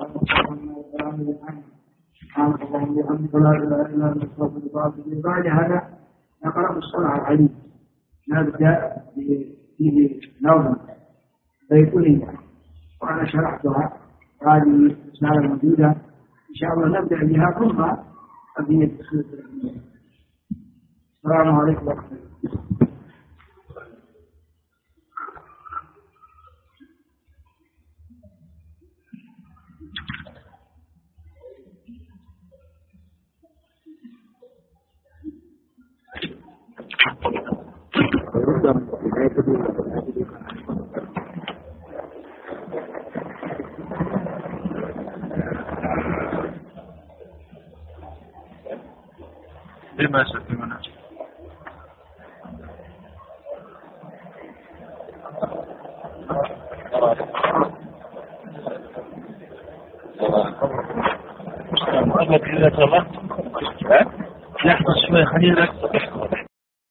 سبحانك اللهم وبحمدك لا اله الا انت استغفرك واتوب اليك. بعد هذا نقرا الصلاه العلي، نبدا فيه نوما بيقولي، وانا شرحتها هذه رساله موجوده ان شاء الله نبدا بها ثم قضيه تخليص العلم. السلام عليكم ورحمه الله. لما ستمنع محمد إذا تغلق يحفظ شوية خليل